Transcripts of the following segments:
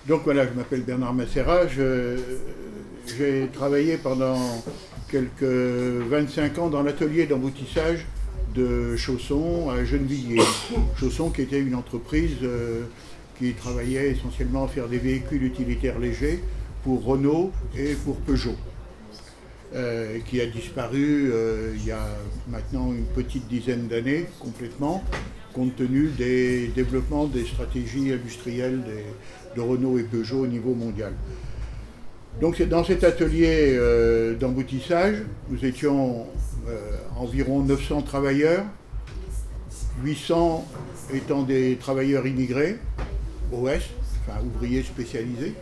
Donc voilà, je m'appelle Bernard Macera. J'ai travaillé pendant quelques 25 ans dans l'atelier d'emboutissage de Chausson à Gennevilliers. Chausson qui était une entreprise qui travaillait essentiellement à faire des véhicules utilitaires légers pour Renault et pour Peugeot. Qui a disparu il y a maintenant une petite dizaine d'années complètement, compte tenu des développements des stratégies industrielles de Renault et Peugeot au niveau mondial. Donc c'est dans cet atelier d'emboutissage, nous étions environ 900 travailleurs, 800 étant des travailleurs immigrés, OS, enfin ouvriers spécialisés,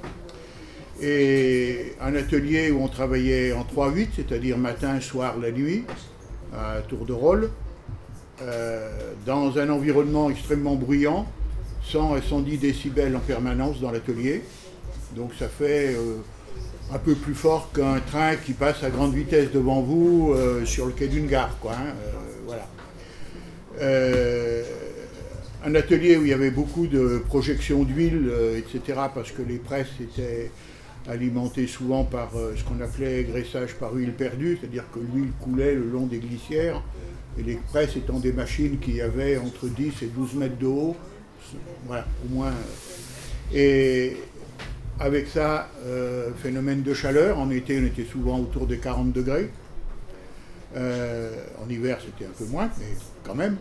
et un atelier où on travaillait en 3-8, c'est-à-dire matin, soir, la nuit, à tour de rôle, dans un environnement extrêmement bruyant, 100 à 110 décibels en permanence dans l'atelier. Donc ça fait un peu plus fort qu'un train qui passe à grande vitesse devant vous sur le quai d'une gare, quoi, hein, voilà. Un atelier où il y avait beaucoup de projections d'huile, etc., parce que les presses étaient alimentées souvent par ce qu'on appelait graissage par huile perdue, c'est-à-dire que l'huile coulait le long des glissières, et les presses étant des machines qui avaient entre 10 et 12 mètres de haut, voilà, au moins. Et avec ça, phénomène de chaleur, en été on était souvent autour des 40 degrés, en hiver c'était un peu moins, mais quand même.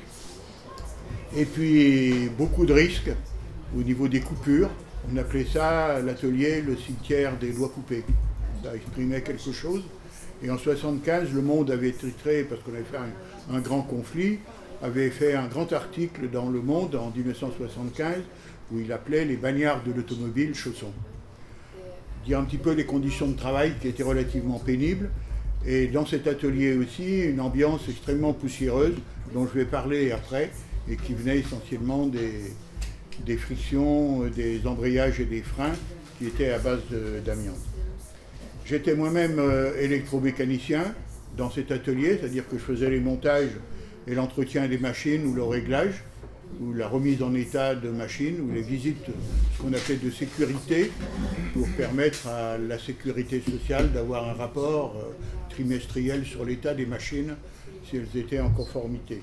Et puis beaucoup de risques au niveau des coupures. On appelait ça l'atelier le cimetière des doigts coupés. Ça exprimait quelque chose. Et en 1975, Le Monde avait titré, parce qu'on avait fait un grand conflit, avait fait un grand article dans Le Monde en 1975 où il appelait les bagnards de l'automobile Chausson. Dire un petit peu les conditions de travail qui étaient relativement pénibles. Et dans cet atelier aussi, une ambiance extrêmement poussiéreuse, dont je vais parler après, et qui venait essentiellement des frictions, des embrayages et des freins qui étaient à base d'amiante. J'étais moi-même électromécanicien dans cet atelier, c'est-à-dire que je faisais les montages et l'entretien des machines ou le réglage, ou la remise en état de machines, ou les visites, ce qu'on appelait de sécurité, pour permettre à la sécurité sociale d'avoir un rapport trimestriel sur l'état des machines, si elles étaient en conformité.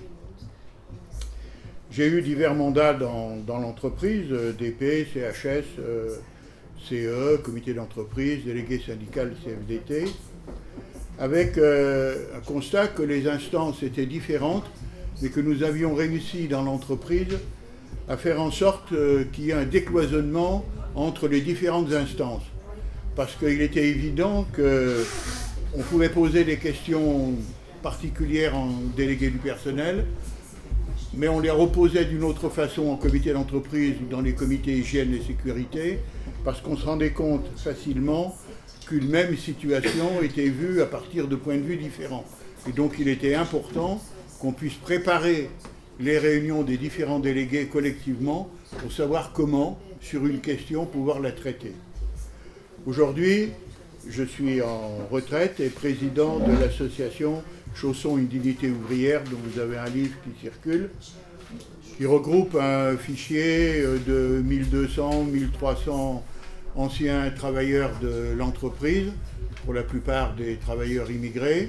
J'ai eu divers mandats dans l'entreprise, DP, CHS, CE, comité d'entreprise, délégué syndical CFDT, avec un constat que les instances étaient différentes, mais que nous avions réussi dans l'entreprise à faire en sorte qu'il y ait un décloisonnement entre les différentes instances. Parce qu'il était évident qu'on pouvait poser des questions particulières en délégué du personnel, mais on les reposait d'une autre façon en comité d'entreprise ou dans les comités hygiène et sécurité, parce qu'on se rendait compte facilement qu'une même situation était vue à partir de points de vue différents. Et donc il était important qu'on puisse préparer les réunions des différents délégués collectivement pour savoir comment, sur une question, pouvoir la traiter. Aujourd'hui, je suis en retraite et président de l'association Chausson, une dignité ouvrière, dont vous avez un livre qui circule, qui regroupe un fichier de 1200, 1300 anciens travailleurs de l'entreprise, pour la plupart des travailleurs immigrés.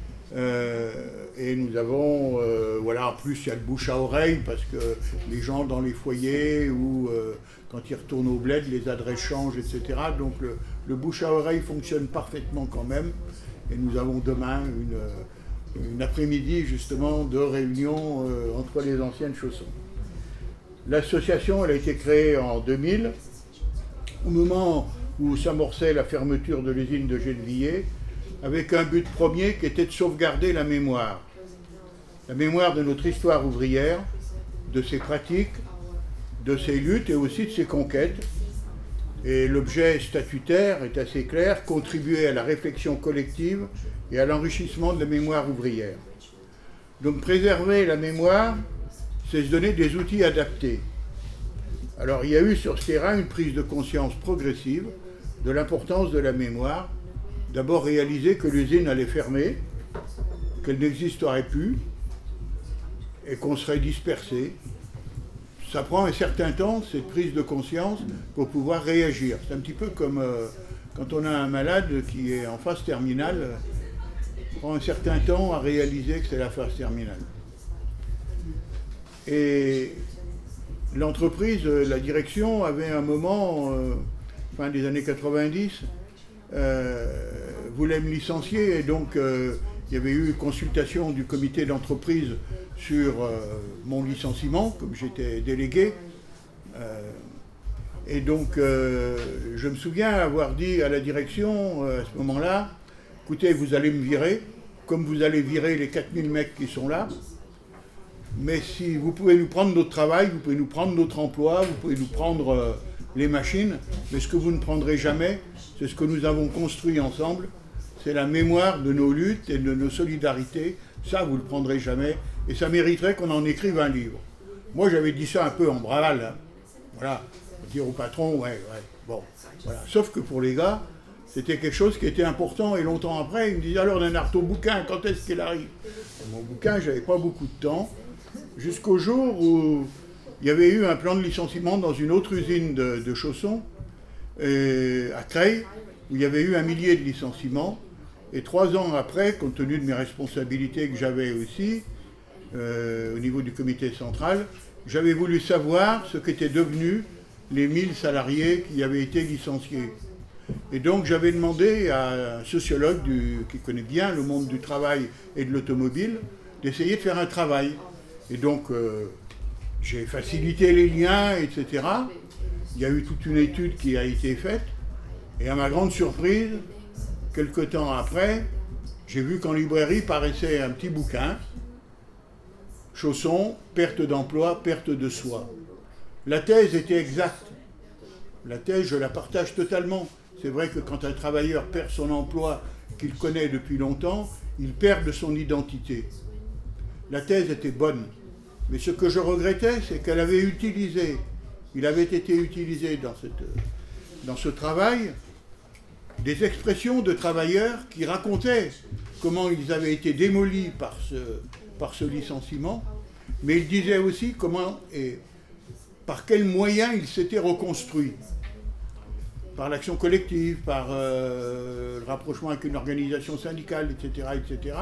Et nous avons, voilà, en plus il y a le bouche à oreille, parce que les gens dans les foyers ou quand ils retournent au bled, les adresses changent, etc. Donc le bouche à oreille fonctionne parfaitement quand même. Et nous avons demain une après-midi justement de réunion entre les anciennes Chaussons. L'association, elle a été créée en 2000, au moment où s'amorçait la fermeture de l'usine de Gennevilliers, avec un but premier qui était de sauvegarder la mémoire de notre histoire ouvrière, de ses pratiques, de ses luttes et aussi de ses conquêtes. Et l'objet statutaire est assez clair, contribuer à la réflexion collective et à l'enrichissement de la mémoire ouvrière. Donc préserver la mémoire, c'est se donner des outils adaptés. Alors il y a eu sur ce terrain une prise de conscience progressive de l'importance de la mémoire. D'abord réaliser que l'usine allait fermer, qu'elle n'existerait plus et qu'on serait dispersé, ça prend un certain temps, cette prise de conscience, pour pouvoir réagir. C'est un petit peu comme quand on a un malade qui est en phase terminale, prend un certain temps à réaliser que c'est la phase terminale. Et l'entreprise, la direction, avait un moment, fin des années 90, voulait me licencier, et donc il y avait eu consultation du comité d'entreprise sur mon licenciement, comme j'étais délégué. Et donc je me souviens avoir dit à la direction, à ce moment-là, écoutez, vous allez me virer, comme vous allez virer les 4000 mecs qui sont là, mais si vous pouvez nous prendre notre travail, vous pouvez nous prendre notre emploi, vous pouvez nous prendre les machines, mais ce que vous ne prendrez jamais, c'est ce que nous avons construit ensemble, c'est la mémoire de nos luttes et de nos solidarités. Ça, vous ne le prendrez jamais, et ça mériterait qu'on en écrive un livre. Moi, j'avais dit ça un peu en bravade, hein. Voilà, dire au patron, ouais, bon, voilà. Sauf que pour les gars, c'était quelque chose qui était important, et longtemps après, ils me disaient, alors, Lennart, ton bouquin, quand est-ce qu'il arrive? Mon bouquin, j'avais pas beaucoup de temps, jusqu'au jour où il y avait eu un plan de licenciement dans une autre usine de chaussons, à Creil, où il y avait eu 1 millier de licenciements. Et 3 ans après, compte tenu de mes responsabilités que j'avais aussi, au niveau du comité central, j'avais voulu savoir ce qu'étaient devenus les 1000 salariés qui avaient été licenciés. Et donc j'avais demandé à un sociologue qui connaît bien le monde du travail et de l'automobile d'essayer de faire un travail. Et donc j'ai facilité les liens, etc. Il y a eu toute une étude qui a été faite. Et à ma grande surprise, quelque temps après, j'ai vu qu'en librairie paraissait un petit bouquin, Chaussons, perte d'emploi, perte de soi. La thèse était exacte. La thèse, je la partage totalement. C'est vrai que quand un travailleur perd son emploi qu'il connaît depuis longtemps, il perd de son identité. La thèse était bonne. Mais ce que je regrettais, c'est qu'elle avait utilisé, il avait été utilisé dans ce travail, des expressions de travailleurs qui racontaient comment ils avaient été démolis par ce licenciement, mais ils disaient aussi comment et par quels moyens ils s'étaient reconstruits. Par l'action collective, par le rapprochement avec une organisation syndicale, etc., etc.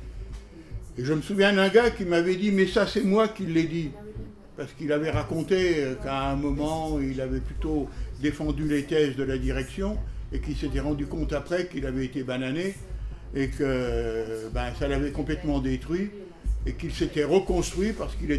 Et je me souviens d'un gars qui m'avait dit « mais ça c'est moi qui l'ai dit ». Parce qu'il avait raconté qu'à un moment, il avait plutôt défendu les thèses de la direction et qu'il s'était rendu compte après qu'il avait été banané et que ça l'avait complètement détruit et qu'il s'était reconstruit parce qu'il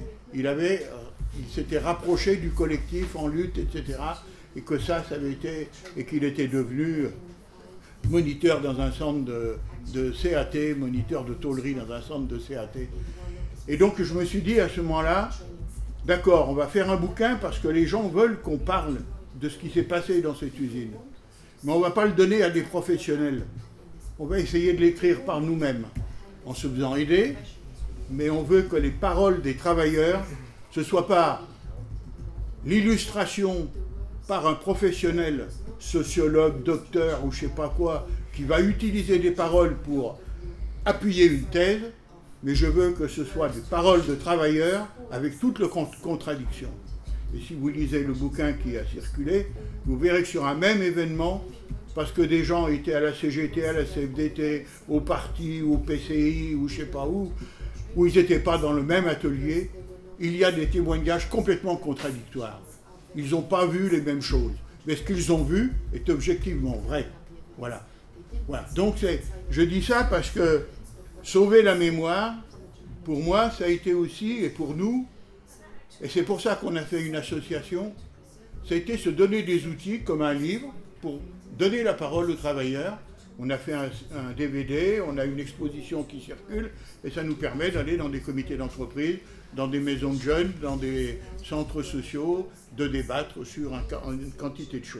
s'était rapproché du collectif en lutte, etc. Et que ça avait été, et qu'il était devenu moniteur dans un centre de CAT, moniteur de tôlerie dans un centre de CAT. Et donc je me suis dit à ce moment-là, d'accord, on va faire un bouquin parce que les gens veulent qu'on parle de ce qui s'est passé dans cette usine. Mais on ne va pas le donner à des professionnels. On va essayer de l'écrire par nous-mêmes, en se faisant aider, mais on veut que les paroles des travailleurs, ce ne soit pas l'illustration par un professionnel, sociologue, docteur ou je ne sais pas quoi, qui va utiliser des paroles pour appuyer une thèse, mais je veux que ce soit des paroles de travailleurs avec toutes les contradictions. Et si vous lisez le bouquin qui a circulé, vous verrez que sur un même événement, parce que des gens étaient à la CGT, à la CFDT, au parti, au PCI, ou je ne sais pas où ils n'étaient pas dans le même atelier, il y a des témoignages complètement contradictoires. Ils n'ont pas vu les mêmes choses. Mais ce qu'ils ont vu est objectivement vrai. Voilà. Donc je dis ça parce que sauver la mémoire, pour moi, ça a été aussi, et pour nous, et c'est pour ça qu'on a fait une association, ça a été se donner des outils comme un livre pour donner la parole aux travailleurs. On a fait un DVD, on a une exposition qui circule, et ça nous permet d'aller dans des comités d'entreprise, dans des maisons de jeunes, dans des centres sociaux, de débattre sur une quantité de choses.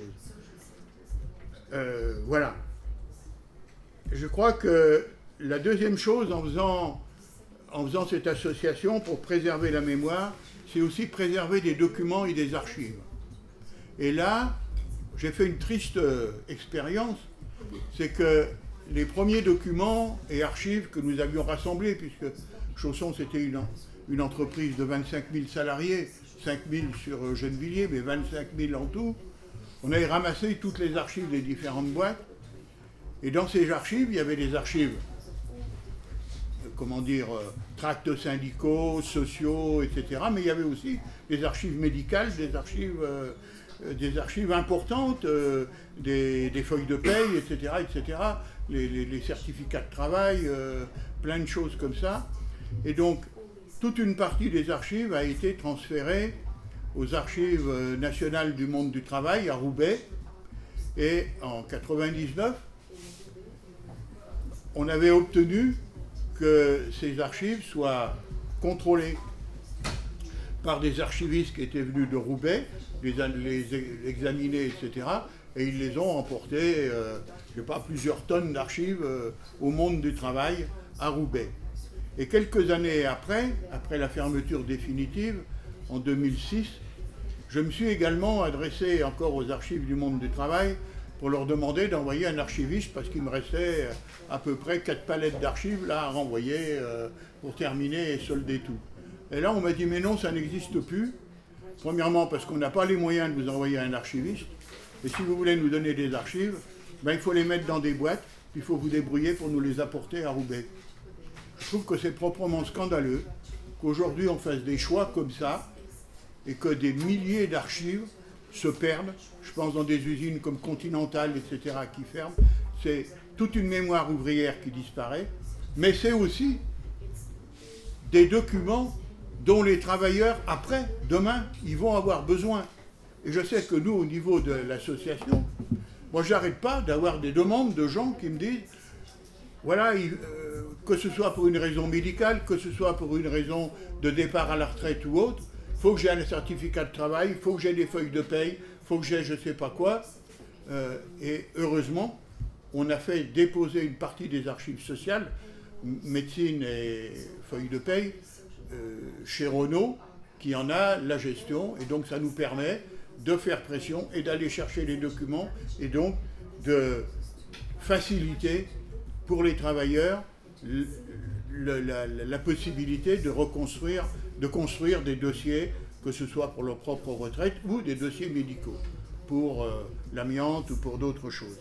Voilà. Je crois que la deuxième chose en faisant cette association pour préserver la mémoire, c'est aussi préserver des documents et des archives. Et là, j'ai fait une triste expérience, c'est que les premiers documents et archives que nous avions rassemblés, puisque Chaussons c'était une entreprise de 25 000 salariés, 5 000 sur Gennevilliers, mais 25 000 en tout. On avait ramassé toutes les archives des différentes boîtes. Et dans ces archives, il y avait des archives, tracts syndicaux, sociaux, etc. Mais il y avait aussi des archives médicales, des archives importantes, des feuilles de paye, etc. Les certificats de travail, plein de choses comme ça. Et donc, toute une partie des archives a été transférée aux archives nationales du monde du travail à Roubaix. Et en 1999, on avait obtenu que ces archives soient contrôlées par des archivistes qui étaient venus de Roubaix, les examiner, etc. Et ils les ont emportés, plusieurs tonnes d'archives au monde du travail à Roubaix. Et quelques années après la fermeture définitive, en 2006, je me suis également adressé encore aux archives du monde du travail pour leur demander d'envoyer un archiviste parce qu'il me restait à peu près 4 palettes d'archives là à renvoyer pour terminer et solder tout. Et là on m'a dit mais non, ça n'existe plus. Premièrement parce qu'on n'a pas les moyens de vous envoyer un archiviste. Et si vous voulez nous donner des archives, il faut les mettre dans des boîtes, puis il faut vous débrouiller pour nous les apporter à Roubaix. Je trouve que c'est proprement scandaleux qu'aujourd'hui on fasse des choix comme ça et que des milliers d'archives se perdent. Je pense dans des usines comme Continental, etc., qui ferment. C'est toute une mémoire ouvrière qui disparaît, mais c'est aussi des documents dont les travailleurs, après, demain, ils vont avoir besoin. Et je sais que nous, au niveau de l'association, moi, j'arrête pas d'avoir des demandes de gens qui me disent, voilà, que ce soit pour une raison médicale, que ce soit pour une raison de départ à la retraite ou autre, il faut que j'ai un certificat de travail, il faut que j'ai des feuilles de paye, il faut que j'ai je ne sais pas quoi. Et heureusement, on a fait déposer une partie des archives sociales, médecine et feuilles de paye, chez Renault, qui en a la gestion. Et donc ça nous permet de faire pression et d'aller chercher les documents et donc de faciliter pour les travailleurs la possibilité de construire des dossiers, que ce soit pour leur propre retraite ou des dossiers médicaux, pour l'amiante ou pour d'autres choses.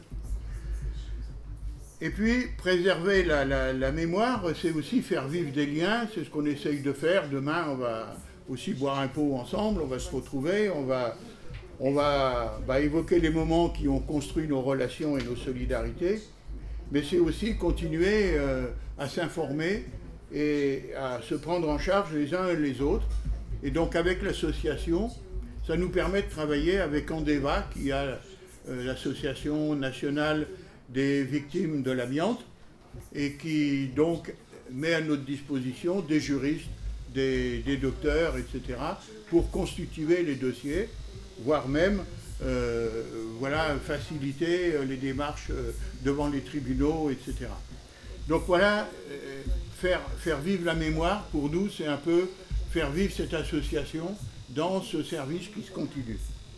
Et puis, préserver la mémoire, c'est aussi faire vivre des liens, c'est ce qu'on essaye de faire. Demain, on va aussi boire un pot ensemble, on va se retrouver, on va évoquer les moments qui ont construit nos relations et nos solidarités, mais c'est aussi continuer à s'informer et à se prendre en charge les uns et les autres. Et donc avec l'association, ça nous permet de travailler avec Andeva, qui a l'association nationale des victimes de l'amiante, et qui donc met à notre disposition des juristes, des docteurs, etc., pour constituer les dossiers, voire même faciliter les démarches devant les tribunaux, etc. Donc voilà, faire vivre la mémoire, pour nous, c'est un peu faire vivre cette association dans ce service qui se continue.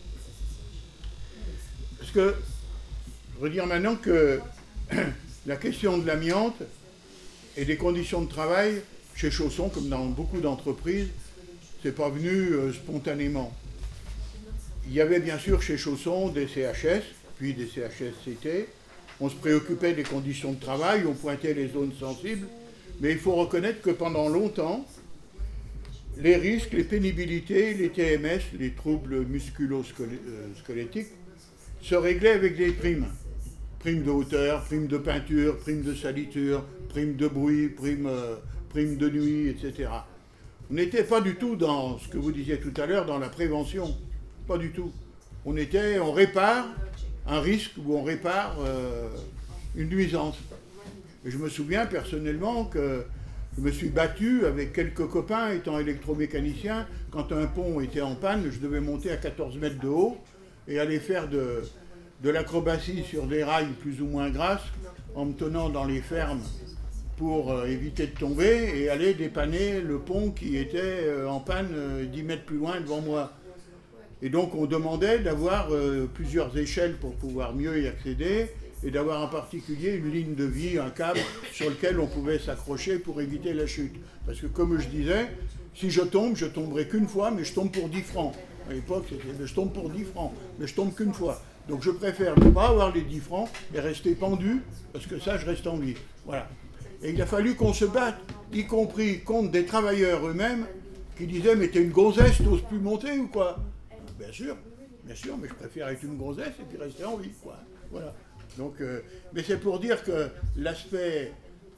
Parce que, je veux dire maintenant que la question de l'amiante et des conditions de travail chez Chausson, comme dans beaucoup d'entreprises, c'est pas venu spontanément. Il y avait bien sûr chez Chausson des CHS, puis des CHSCT. On se préoccupait des conditions de travail, on pointait les zones sensibles, mais il faut reconnaître que pendant longtemps, les risques, les pénibilités, les TMS, les troubles musculo-squelettiques, se réglaient avec des primes. Primes de hauteur, primes de peinture, primes de saliture, primes de bruit, primes de nuit, etc. On n'était pas du tout dans ce que vous disiez tout à l'heure, dans la prévention. Pas du tout. On répare un risque ou on répare une nuisance. Et je me souviens personnellement que je me suis battu avec quelques copains étant électromécanicien. Quand un pont était en panne, je devais monter à 14 mètres de haut et aller faire de l'acrobatie sur des rails plus ou moins grasses en me tenant dans les fermes pour éviter de tomber et aller dépanner le pont qui était en panne 10 mètres plus loin devant moi. Et donc on demandait d'avoir plusieurs échelles pour pouvoir mieux y accéder et d'avoir en particulier une ligne de vie, un câble sur lequel on pouvait s'accrocher pour éviter la chute. Parce que comme je disais, Si je tomberai qu'une fois, mais je tombe pour 10 francs. À l'époque, c'était je tombe pour 10 francs, mais je tombe qu'une fois. Donc je préfère ne pas avoir les 10 francs et rester pendu, parce que ça, je reste en vie. Voilà. Et il a fallu qu'on se batte, y compris contre des travailleurs eux-mêmes, qui disaient « Mais t'es une gonzesse, t'oses plus monter ou quoi ?» Bien sûr, mais je préfère être une gonzesse et puis rester en vie, quoi. Voilà. Donc, mais c'est pour dire que l'aspect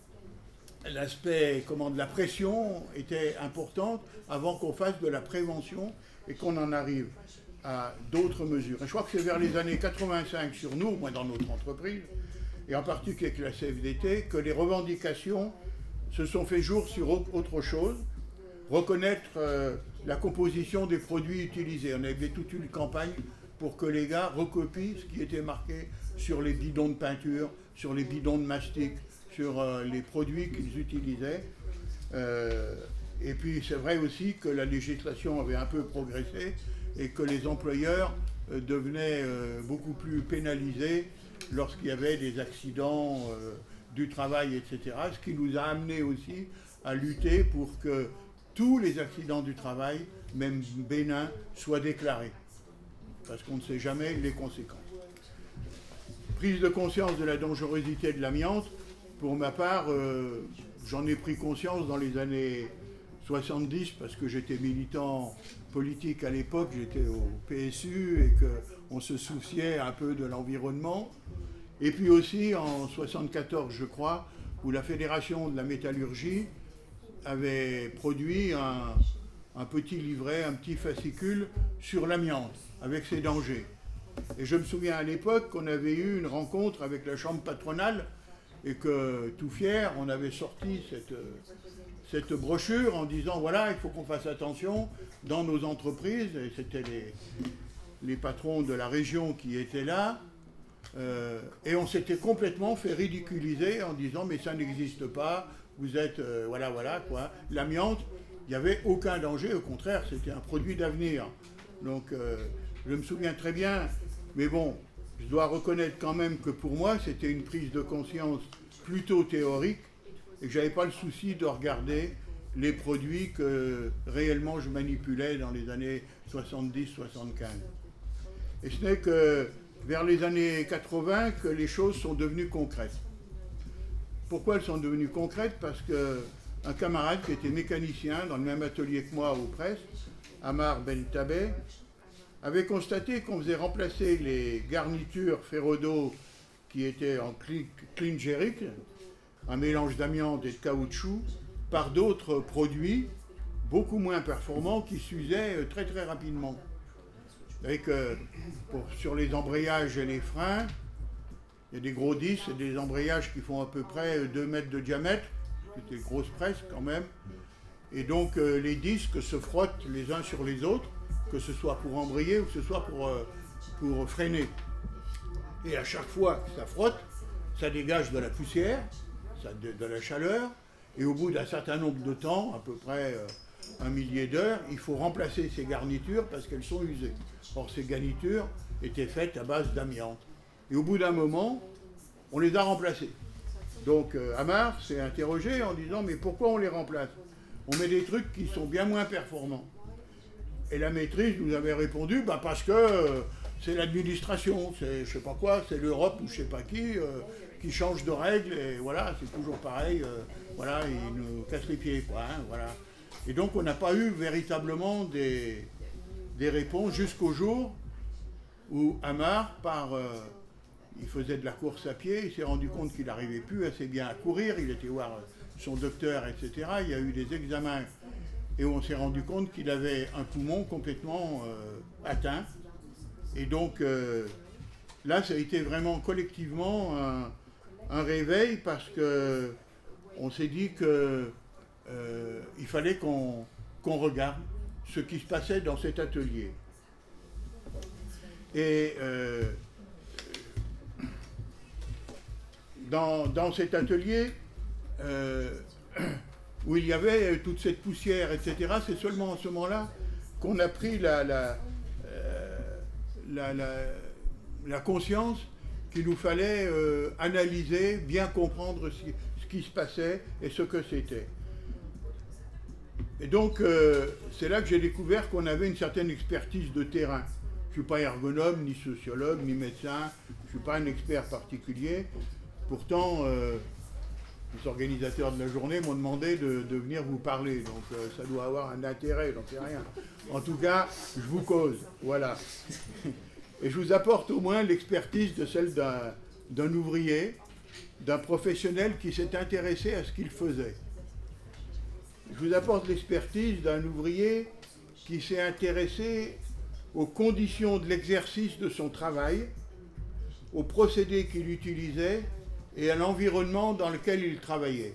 de la pression était importante avant qu'on fasse de la prévention et qu'on en arrive à d'autres mesures. Et je crois que c'est vers les années 85 sur nous, au moins dans notre entreprise, et en particulier avec la CFDT, que les revendications se sont fait jour sur autre chose, reconnaître la composition des produits utilisés. On avait toute une campagne pour que les gars recopient ce qui était marqué sur les bidons de peinture, sur les bidons de mastic, sur les produits qu'ils utilisaient. Et puis c'est vrai aussi que la législation avait un peu progressé et que les employeurs devenaient beaucoup plus pénalisés lorsqu'il y avait des accidents du travail, etc. Ce qui nous a amené aussi à lutter pour que tous les accidents du travail, même bénins, soient déclarés. Parce qu'on ne sait jamais les conséquences. Prise de conscience de la dangerosité de l'amiante, pour ma part, j'en ai pris conscience dans les années 70 parce que j'étais militant politique à l'époque, j'étais au PSU et qu'on se souciait un peu de l'environnement. Et puis aussi en 74, je crois, où la Fédération de la métallurgie avait produit un petit livret, un petit fascicule sur l'amiante, avec ses dangers. Et je me souviens à l'époque qu'on avait eu une rencontre avec la chambre patronale et que, tout fier, on avait sorti cette brochure en disant, voilà, il faut qu'on fasse attention dans nos entreprises, et c'était les patrons de la région qui étaient là, et on s'était complètement fait ridiculiser en disant, mais ça n'existe pas, vous êtes, voilà, quoi. L'amiante, il n'y avait aucun danger, au contraire, c'était un produit d'avenir. Donc, je me souviens très bien, mais bon, je dois reconnaître quand même que pour moi, c'était une prise de conscience plutôt théorique et que je n'avais pas le souci de regarder les produits que réellement je manipulais dans les années 70-75. Et ce n'est que vers les années 80 que les choses sont devenues concrètes. Pourquoi elles sont devenues concrètes? Parce qu'un camarade qui était mécanicien dans le même atelier que moi aux presses, Amar Ben Tabeh, avait constaté qu'on faisait remplacer les garnitures Ferrodo qui étaient en klingérique, un mélange d'amiante et de caoutchouc, par d'autres produits beaucoup moins performants qui s'usaient très très rapidement. Avec, sur les embrayages et les freins, il y a des gros disques, des embrayages qui font à peu près 2 mètres de diamètre, c'était une grosse presse quand même, et donc les disques se frottent les uns sur les autres, que ce soit pour embrayer ou que ce soit pour freiner. Et à chaque fois que ça frotte, ça dégage de la poussière, de la chaleur, et au bout d'un certain nombre de temps, à peu près 1 millier d'heures, il faut remplacer ces garnitures parce qu'elles sont usées. Or, ces garnitures étaient faites à base d'amiante. Et au bout d'un moment, on les a remplacées. Donc, Amar s'est interrogé en disant « Mais pourquoi on les remplace? On met des trucs qui sont bien moins performants. » Et la maîtrise nous avait répondu « Parce que c'est l'administration, c'est je sais pas quoi, c'est l'Europe ou je sais pas qui change de règles, et voilà, c'est toujours pareil, voilà, ils nous cassent les pieds, quoi, hein, voilà. » Et donc on n'a pas eu véritablement des réponses jusqu'au jour où Amar, il faisait de la course à pied, il s'est rendu compte qu'il n'arrivait plus assez bien à courir, il était voir son docteur, etc. Il y a eu des examens et on s'est rendu compte qu'il avait un poumon complètement atteint. Et donc là, ça a été vraiment collectivement un réveil parce qu'on s'est dit qu'il fallait qu'on regarde ce qui se passait dans cet atelier. Et dans cet atelier, où il y avait toute cette poussière, etc., c'est seulement à ce moment-là qu'on a pris la conscience qu'il nous fallait analyser, bien comprendre ce qui se passait et ce que c'était. Et donc, c'est là que j'ai découvert qu'on avait une certaine expertise de terrain. Je ne suis pas ergonome, ni sociologue, ni médecin, je ne suis pas un expert particulier. Pourtant, les organisateurs de la journée m'ont demandé de venir vous parler, donc ça doit avoir un intérêt, j'en sais rien. En tout cas, je vous cause, voilà. Et je vous apporte au moins l'expertise de celle d'un ouvrier, d'un professionnel qui s'est intéressé à ce qu'il faisait. Je vous apporte l'expertise d'un ouvrier qui s'est intéressé aux conditions de l'exercice de son travail, aux procédés qu'il utilisait et à l'environnement dans lequel il travaillait.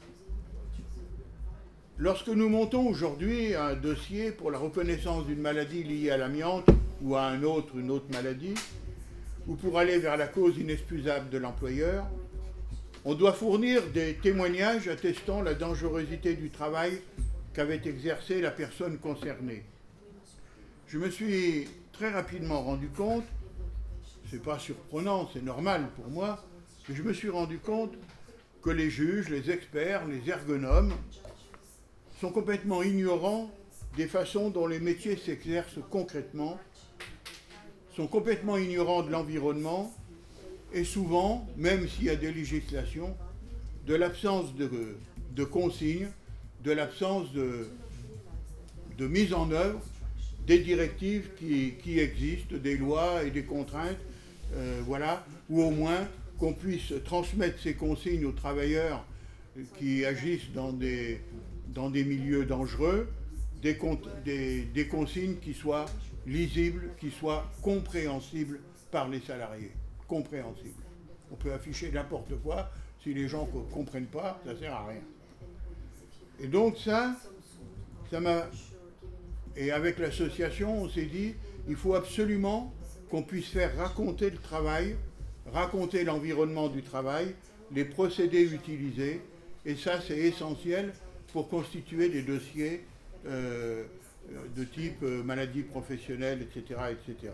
Lorsque nous montons aujourd'hui un dossier pour la reconnaissance d'une maladie liée à l'amiante ou à une autre maladie, ou pour aller vers la cause inexcusable de l'employeur, on doit fournir des témoignages attestant la dangerosité du travail qu'avait exercé la personne concernée. Je me suis très rapidement rendu compte, c'est pas surprenant, c'est normal pour moi, mais je me suis rendu compte que les juges, les experts, les ergonomes sont complètement ignorants des façons dont les métiers s'exercent concrètement, sont complètement ignorants de l'environnement et souvent, même s'il y a des législations, de l'absence de consignes, de l'absence de mise en œuvre des directives qui existent, des lois et des contraintes, voilà, ou au moins qu'on puisse transmettre ces consignes aux travailleurs qui agissent dans des milieux dangereux, des consignes qui soient lisibles, qui soient compréhensibles par les salariés. Compréhensibles. On peut afficher n'importe quoi, si les gens ne comprennent pas, ça ne sert à rien. Et donc ça m'a... Et avec l'association, on s'est dit, il faut absolument qu'on puisse faire raconter le travail, raconter l'environnement du travail, les procédés utilisés, et ça c'est essentiel pour constituer des dossiers de type maladie professionnelle, etc., etc.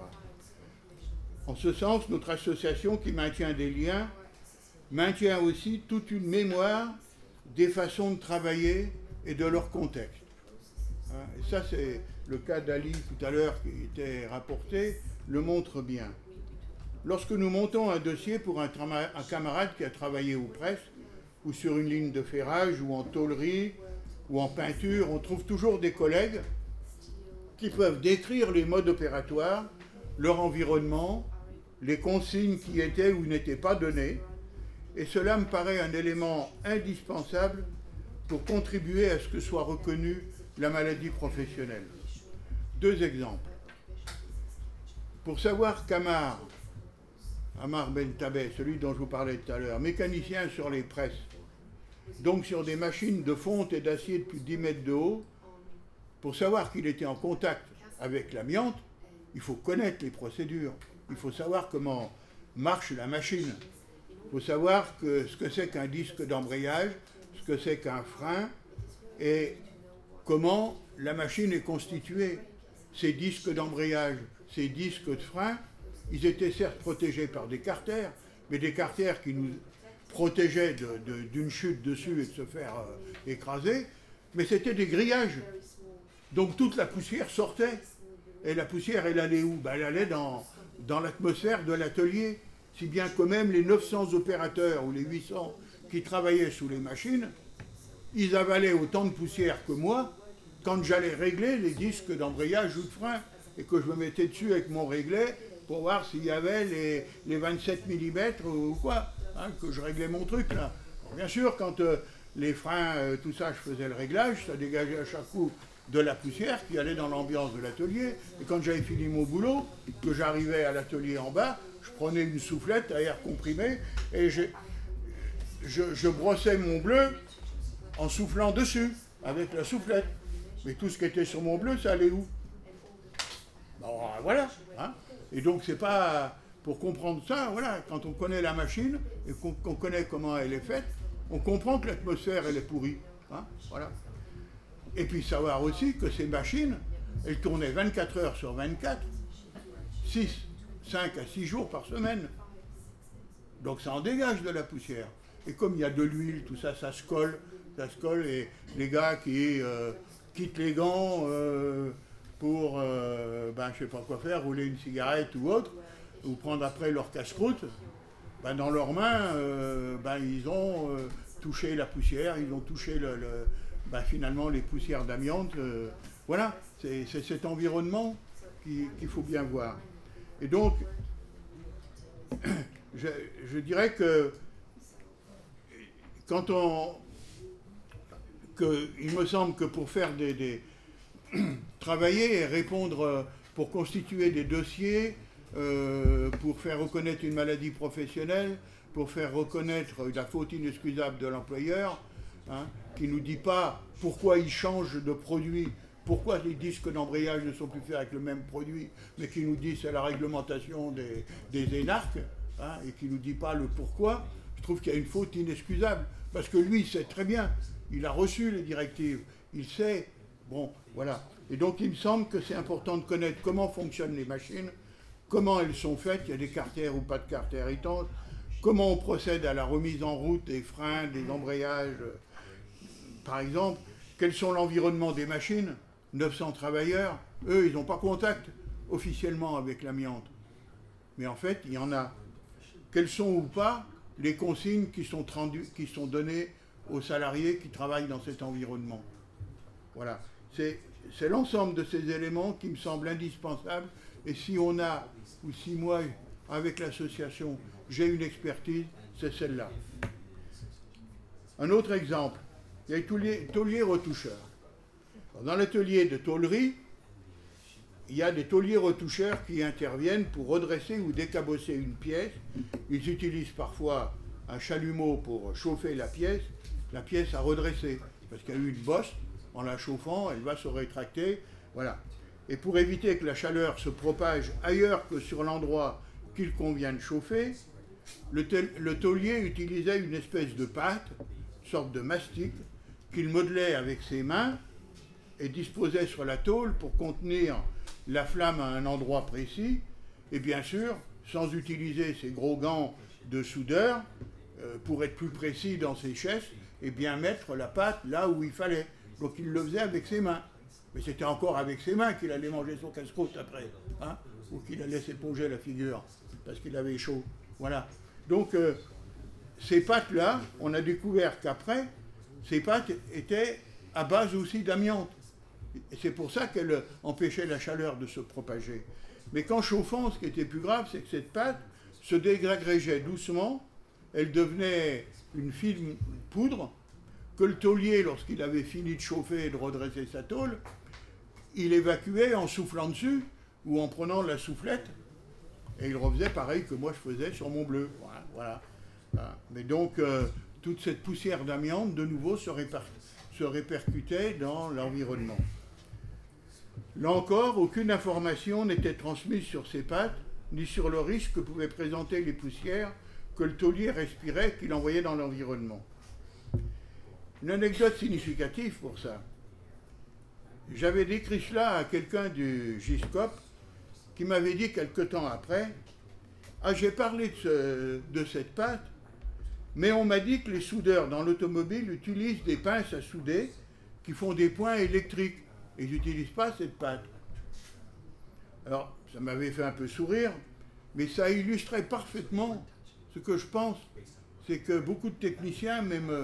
En ce sens, notre association qui maintient des liens, maintient aussi toute une mémoire des façons de travailler et de leur contexte. Et ça, c'est le cas d'Ali tout à l'heure qui était rapporté, le montre bien. Lorsque nous montons un dossier pour un camarade qui a travaillé aux presses, ou sur une ligne de ferrage, ou en tôlerie, ou en peinture, on trouve toujours des collègues qui peuvent décrire les modes opératoires, leur environnement, les consignes qui étaient ou n'étaient pas données, et cela me paraît un élément indispensable pour contribuer à ce que soit reconnue la maladie professionnelle. 2 exemples. Pour savoir qu'Amar Bentabeh, celui dont je vous parlais tout à l'heure, mécanicien sur les presses, donc sur des machines de fonte et d'acier de plus de 10 mètres de haut, pour savoir qu'il était en contact avec l'amiante, il faut connaître les procédures, il faut savoir comment marche la machine, il faut savoir ce que c'est qu'un disque d'embrayage, ce que c'est qu'un frein, et comment la machine est constituée. Ces disques d'embrayage, ces disques de frein, ils étaient certes protégés par des carters, mais des carters qui nous protégeaient d'une chute dessus et de se faire écraser, mais c'était des grillages. Donc toute la poussière sortait. Et la poussière, elle allait où? Elle allait dans l'atmosphère de l'atelier. Si bien que même les 900 opérateurs ou les 800 qui travaillaient sous les machines, ils avalaient autant de poussière que moi quand j'allais régler les disques d'embrayage ou de frein et que je me mettais dessus avec mon réglet pour voir s'il y avait les 27 mm ou quoi, hein, que je réglais mon truc là. Alors, bien sûr, quand les freins, tout ça, je faisais le réglage, ça dégageait à chaque coup de la poussière qui allait dans l'ambiance de l'atelier. Et quand j'avais fini mon boulot, que j'arrivais à l'atelier en bas, je prenais une soufflette à air comprimé et je brossais mon bleu en soufflant dessus, avec la soufflette. Mais tout ce qui était sur mon bleu, ça allait où? Bon, voilà. Hein. Et donc, c'est pas... Pour comprendre ça, voilà, quand on connaît la machine et qu'on connaît comment elle est faite, on comprend que l'atmosphère, elle est pourrie. Hein, voilà. Et puis savoir aussi que ces machines, elles tournaient 24 heures sur 24, 5 à 6 jours par semaine. Donc ça en dégage de la poussière. Et comme il y a de l'huile, tout ça, ça se colle, et les gars qui quittent les gants pour, je ne sais pas quoi faire, rouler une cigarette ou autre, ou prendre après leur casse-croûte, dans leurs mains, ils ont touché la poussière, ils ont touché finalement les poussières d'amiante. Voilà, c'est cet environnement qu'il faut bien voir. Et donc, je dirais que il me semble que pour faire travailler et répondre, pour constituer des dossiers, pour faire reconnaître une maladie professionnelle, pour faire reconnaître la faute inexcusable de l'employeur, qui ne nous dit pas pourquoi il change de produit, pourquoi les disques d'embrayage ne sont plus faits avec le même produit, mais qui nous dit c'est la réglementation des énarques, et qui ne nous dit pas le pourquoi. Je trouve qu'il y a une faute inexcusable, parce que lui, il sait très bien, il a reçu les directives, il sait, bon, voilà. Et donc, il me semble que c'est important de connaître comment fonctionnent les machines, comment elles sont faites, il y a des carters ou pas de carters irritantes, comment on procède à la remise en route des freins, des embrayages, par exemple, quels sont l'environnement des machines, 900 travailleurs, eux, ils n'ont pas contact officiellement avec l'amiante. Mais en fait, il y en a. Quelles sont ou pas les consignes qui sont données aux salariés qui travaillent dans cet environnement. Voilà. C'est l'ensemble de ces éléments qui me semblent indispensables. Et si moi, avec l'association, j'ai une expertise, c'est celle-là. Un autre exemple, il y a les tôliers retoucheurs. Dans l'atelier de tôlerie, il y a des tôliers retoucheurs qui interviennent pour redresser ou décabosser une pièce. Ils utilisent parfois un chalumeau pour chauffer la pièce à redresser. Parce qu'il y a eu une bosse, en la chauffant, elle va se rétracter. Voilà. Et pour éviter que la chaleur se propage ailleurs que sur l'endroit qu'il convient de chauffer, le tôlier utilisait une espèce de pâte, une sorte de mastic, qu'il modelait avec ses mains et disposait sur la tôle pour contenir la flamme à un endroit précis, et bien sûr, sans utiliser ses gros gants de soudeur, pour être plus précis dans ses chaises, et bien mettre la pâte là où il fallait. Donc il le faisait avec ses mains. Mais c'était encore avec ses mains qu'il allait manger son casse-croûte après, ou qu'il allait s'éponger la figure, parce qu'il avait chaud. Voilà. Donc, ces pâtes-là, on a découvert qu'après, ces pâtes étaient à base aussi d'amiante. Et c'est pour ça qu'elle empêchait la chaleur de se propager. Mais qu'en chauffant, ce qui était plus grave, c'est que cette pâte se désagrégeait doucement, elle devenait une fine poudre, que le tôlier, lorsqu'il avait fini de chauffer et de redresser sa tôle, il évacuait en soufflant dessus, ou en prenant la soufflette, et il refaisait pareil que moi je faisais sur mon bleu. Voilà. Mais donc, toute cette poussière d'amiante, de nouveau, se répercutait dans l'environnement. Là encore, aucune information n'était transmise sur ces pâtes, ni sur le risque que pouvaient présenter les poussières que le tôlier respirait, qu'il envoyait dans l'environnement. Une anecdote significative pour ça. J'avais décrit cela à quelqu'un du GISCOP qui m'avait dit quelque temps après, « Ah, j'ai parlé de cette pâte, mais on m'a dit que les soudeurs dans l'automobile utilisent des pinces à souder qui font des points électriques. Et ils n'utilisent pas cette pâte. » Alors, ça m'avait fait un peu sourire, mais ça illustrait parfaitement ce que je pense. C'est que beaucoup de techniciens, même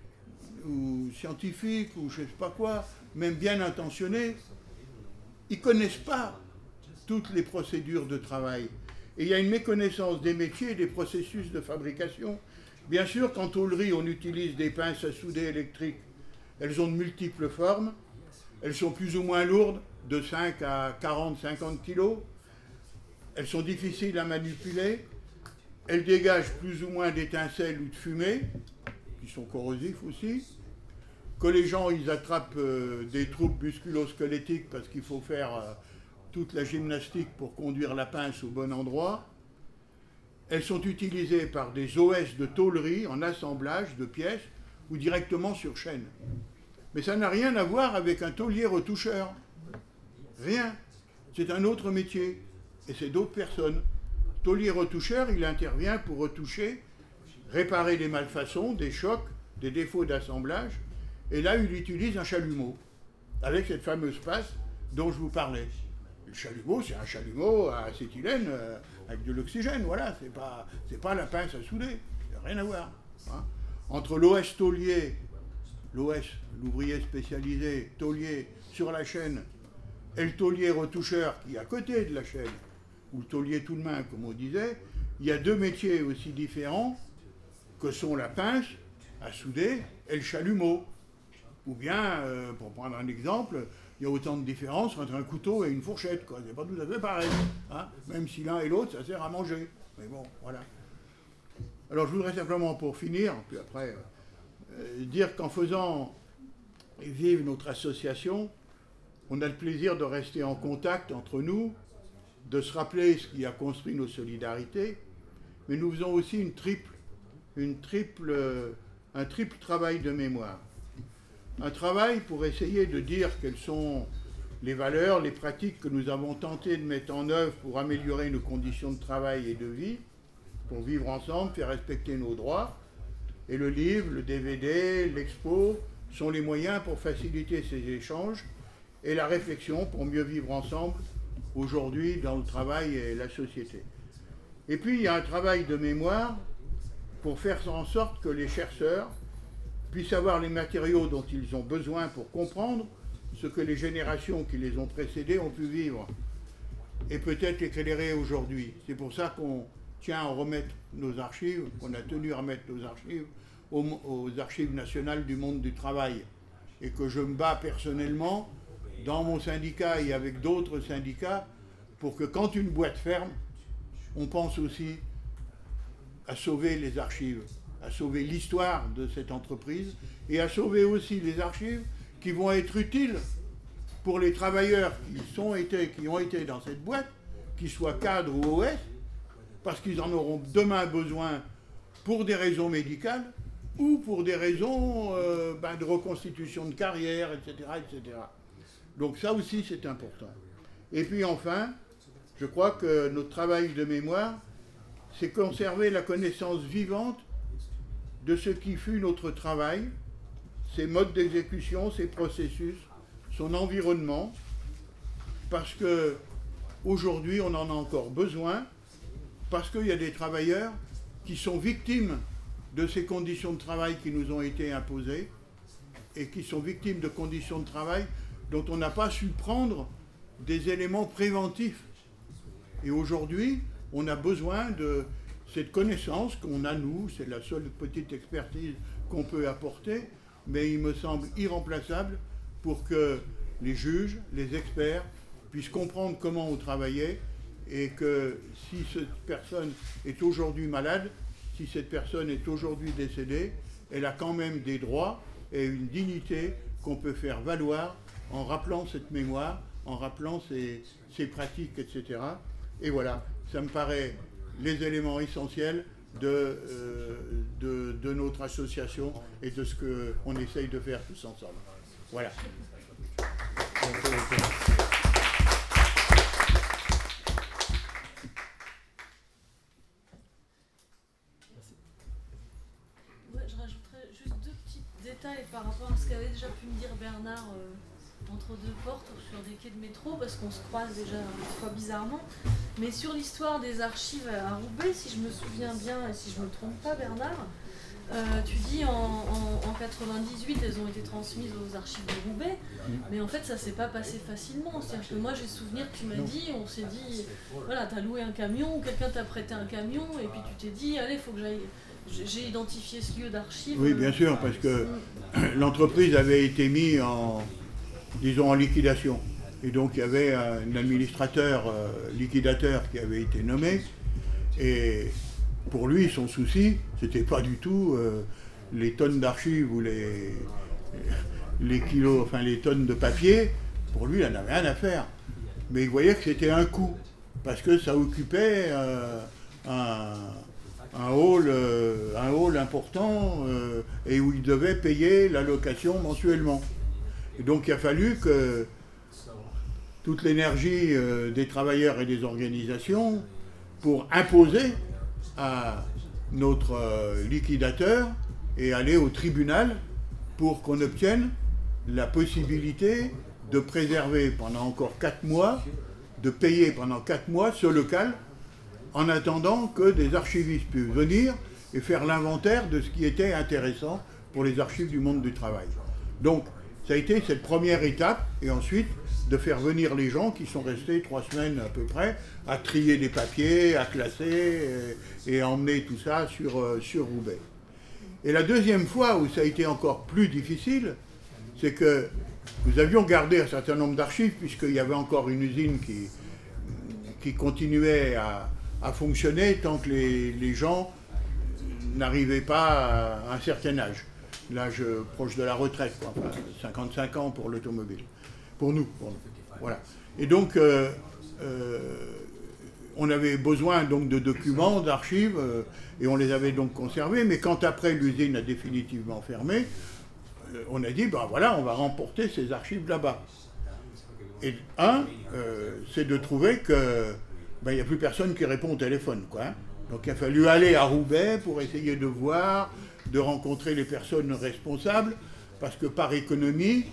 ou scientifiques, ou je ne sais pas quoi, même bien intentionnés, ils ne connaissent pas toutes les procédures de travail. Et il y a une méconnaissance des métiers et des processus de fabrication. Bien sûr, qu'en tôlerie, on utilise des pinces à souder électriques. Elles ont de multiples formes. Elles sont plus ou moins lourdes, de 5 à 40-50 kilos. Elles sont difficiles à manipuler. Elles dégagent plus ou moins d'étincelles ou de fumée, qui sont corrosifs aussi. Que les gens, ils attrapent des troubles musculo-squelettiques parce qu'il faut faire toute la gymnastique pour conduire la pince au bon endroit. Elles sont utilisées par des OS de tôlerie en assemblage de pièces ou directement sur chaîne. Mais ça n'a rien à voir avec un tôlier retoucheur. Rien. C'est un autre métier. Et c'est d'autres personnes. Tôlier retoucheur, il intervient pour retoucher, réparer des malfaçons, des chocs, des défauts d'assemblage. Et là, il utilise un chalumeau. avec cette fameuse passe dont je vous parlais. Le chalumeau, c'est un chalumeau à acétylène avec de l'oxygène, voilà, c'est pas la pince à souder, ça n'a rien à voir. Hein. Entre l'OS taulier, l'OS, l'ouvrier spécialisé, taulier sur la chaîne, et le taulier retoucheur qui est à côté de la chaîne, ou le taulier tout de main, comme on disait, il y a deux métiers aussi différents que sont la pince à souder et le chalumeau. Ou bien, pour prendre un exemple, il y a autant de différences entre un couteau et une fourchette, quoi. C'est pas tout à fait pareil, hein, même si l'un et l'autre, ça sert à manger. Mais bon, voilà. Alors je voudrais simplement, pour finir, puis après, dire qu'en faisant vivre notre association, on a le plaisir de rester en contact entre nous, de se rappeler ce qui a construit nos solidarités, mais nous faisons aussi un triple travail de mémoire. Un travail pour essayer de dire quelles sont les valeurs, les pratiques que nous avons tenté de mettre en œuvre pour améliorer nos conditions de travail et de vie, pour vivre ensemble, faire respecter nos droits. Et le livre, le DVD, l'expo sont les moyens pour faciliter ces échanges et la réflexion pour mieux vivre ensemble aujourd'hui dans le travail et la société. Et puis il y a un travail de mémoire pour faire en sorte que les chercheurs puissent avoir les matériaux dont ils ont besoin pour comprendre ce que les générations qui les ont précédés ont pu vivre et peut-être éclairer aujourd'hui. C'est pour ça qu'on tient à remettre nos archives, qu'on a tenu à remettre nos archives aux archives nationales du monde du travail et que je me bats personnellement dans mon syndicat et avec d'autres syndicats pour que quand une boîte ferme, on pense aussi à sauver les archives, à sauver l'histoire de cette entreprise et à sauver aussi les archives qui vont être utiles pour les travailleurs qui ont été dans cette boîte, qu'ils soient cadres ou OS, parce qu'ils en auront demain besoin pour des raisons médicales ou pour des raisons de reconstitution de carrière, etc., etc. Donc ça aussi c'est important. Et puis enfin, je crois que notre travail de mémoire, c'est conserver la connaissance vivante de ce qui fut notre travail, ses modes d'exécution, ses processus, son environnement, parce que aujourd'hui on en a encore besoin, parce qu'il y a des travailleurs qui sont victimes de ces conditions de travail qui nous ont été imposées et qui sont victimes de conditions de travail dont on n'a pas su prendre des éléments préventifs. Et aujourd'hui, on a besoin de cette connaissance qu'on a, nous, c'est la seule petite expertise qu'on peut apporter, mais il me semble irremplaçable pour que les juges, les experts puissent comprendre comment on travaillait et que si cette personne est aujourd'hui malade, si cette personne est aujourd'hui décédée, elle a quand même des droits et une dignité qu'on peut faire valoir en rappelant cette mémoire, en rappelant ces pratiques, etc. Et voilà, ça me paraît les éléments essentiels de notre association et de ce qu'on essaye de faire tous ensemble. Voilà. Ouais, je rajouterais juste deux petits détails par rapport à ce qu'avait déjà pu me dire Bernard entre deux portes sur des quais de métro, parce qu'on se croise déjà une fois bizarrement. Mais sur l'histoire des archives à Roubaix, si je me souviens bien et si je ne me trompe pas, Bernard, tu dis en 98, elles ont été transmises aux archives de Roubaix, mais en fait ça s'est pas passé facilement. C'est-à-dire que moi j'ai souvenir que tu m'as dit, on s'est dit, voilà, t'as loué un camion, ou quelqu'un t'a prêté un camion, et puis tu t'es dit, allez, faut que j'aille. J'ai identifié ce lieu d'archives. Oui, bien sûr, parce que l'entreprise avait été mise en liquidation. Et donc il y avait un administrateur liquidateur qui avait été nommé. Et pour lui, son souci, c'était pas du tout les tonnes d'archives ou les kilos, enfin les tonnes de papier. Pour lui, il n'en avait rien à faire. Mais il voyait que c'était un coût, parce que ça occupait un hall important et où il devait payer la location mensuellement. Et donc il a fallu que toute l'énergie des travailleurs et des organisations pour imposer à notre liquidateur et aller au tribunal pour qu'on obtienne la possibilité de préserver pendant encore 4 mois, de payer pendant 4 mois ce local, en attendant que des archivistes puissent venir et faire l'inventaire de ce qui était intéressant pour les archives du monde du travail. Donc, ça a été cette première étape, et ensuite de faire venir les gens qui sont restés 3 semaines à peu près, à trier des papiers, à classer, et à emmener tout ça sur Roubaix. Et la deuxième fois où ça a été encore plus difficile, c'est que nous avions gardé un certain nombre d'archives, puisqu'il y avait encore une usine qui continuait à fonctionner tant que les gens n'arrivaient pas à un certain âge. L'âge proche de la retraite, quoi. Enfin, 55 ans pour l'automobile. Pour nous. Voilà. Et donc, on avait besoin donc de documents, d'archives, et on les avait donc conservés. Mais quand après l'usine a définitivement fermé, on a dit, ben voilà, on va remporter ces archives là-bas. Et c'est de trouver que il n'y a plus personne qui répond au téléphone, quoi. Hein. Donc il a fallu aller à Roubaix pour essayer de voir, de rencontrer les personnes responsables, parce que par économie,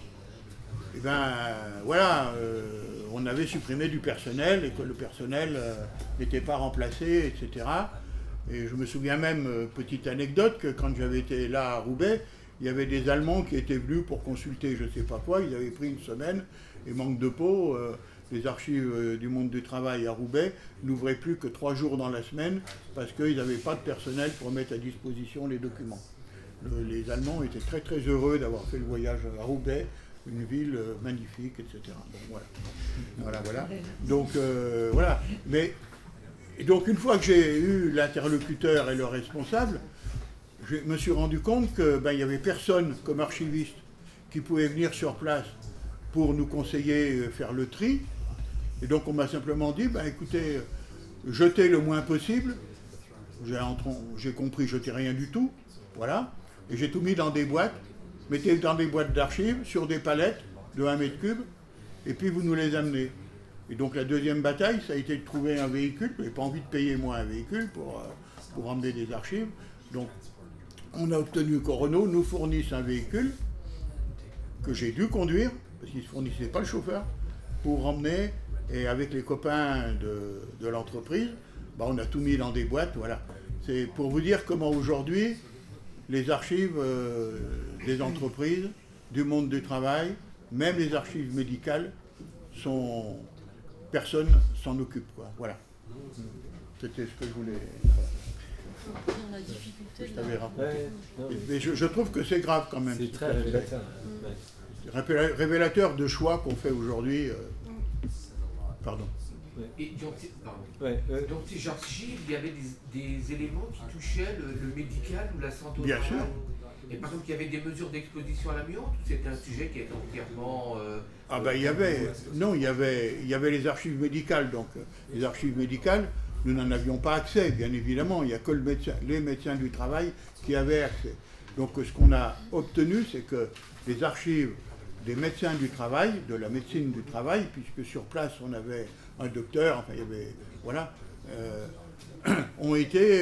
on avait supprimé du personnel et que le personnel n'était pas remplacé, etc. Et je me souviens même, petite anecdote, que quand j'avais été là à Roubaix, il y avait des Allemands qui étaient venus pour consulter je ne sais pas quoi, ils avaient pris une semaine, et manque de peau, les archives du monde du travail à Roubaix n'ouvraient plus que 3 jours dans la semaine parce qu'ils n'avaient pas de personnel pour mettre à disposition les documents. Les Allemands étaient très très heureux d'avoir fait le voyage à Roubaix, une ville magnifique, etc. Donc voilà. Donc voilà. Et donc une fois que j'ai eu l'interlocuteur et le responsable, je me suis rendu compte qu'il n'y avait personne comme archiviste qui pouvait venir sur place pour nous conseiller faire le tri. Et donc on m'a simplement dit, écoutez, jetez le moins possible. J'ai compris, jetez rien du tout. Voilà. Et j'ai tout mis dans des boîtes. Mettez dans des boîtes d'archives, sur des palettes de 1 mètre cube, et puis vous nous les amenez. Et donc la deuxième bataille, ça a été de trouver un véhicule. Je n'ai pas envie de payer moi un véhicule pour emmener des archives. Donc on a obtenu que Renault nous fournisse un véhicule que j'ai dû conduire, parce qu'ils ne fournissaient pas le chauffeur, pour emmener, et avec les copains de l'entreprise, on a tout mis dans des boîtes, voilà. C'est pour vous dire comment aujourd'hui, les archives des entreprises, du monde du travail, même les archives médicales, personne s'en occupe, quoi. Voilà. C'était ce que je voulais... Dans la difficulté je t'avais raconté. Mais je trouve que c'est grave quand même. C'est très révélateur. Révélateur de choix qu'on fait aujourd'hui. Pardon. Et donc ces archives, il y avait des éléments qui touchaient le médical ou la santé au Bien travail. sûr. Et par exemple, il y avait des mesures d'exposition à l'amiante, ou c'était un sujet qui était entièrement... il y avait les archives médicales. Donc les archives médicales, nous n'en avions pas accès, bien évidemment. Il n'y a que les médecins du travail qui avaient accès. Donc ce qu'on a obtenu, c'est que les archives des médecins du travail, de la médecine du travail, puisque sur place on avait un docteur, enfin il y avait, voilà, ont été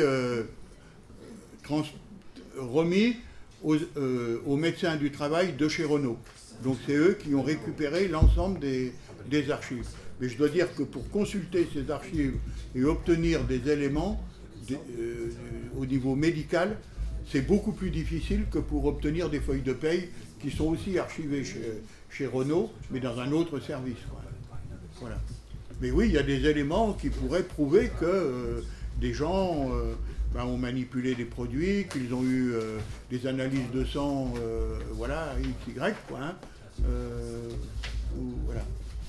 remis aux médecins du travail de chez Renault. Donc c'est eux qui ont récupéré l'ensemble des archives. Mais je dois dire que pour consulter ces archives et obtenir des éléments au niveau médical, c'est beaucoup plus difficile que pour obtenir des feuilles de paye qui sont aussi archivées chez Renault, mais dans un autre service. Voilà. Mais oui, il y a des éléments qui pourraient prouver que des gens ont manipulé des produits, qu'ils ont eu des analyses de sang, voilà, X, Y, quoi. Hein, voilà.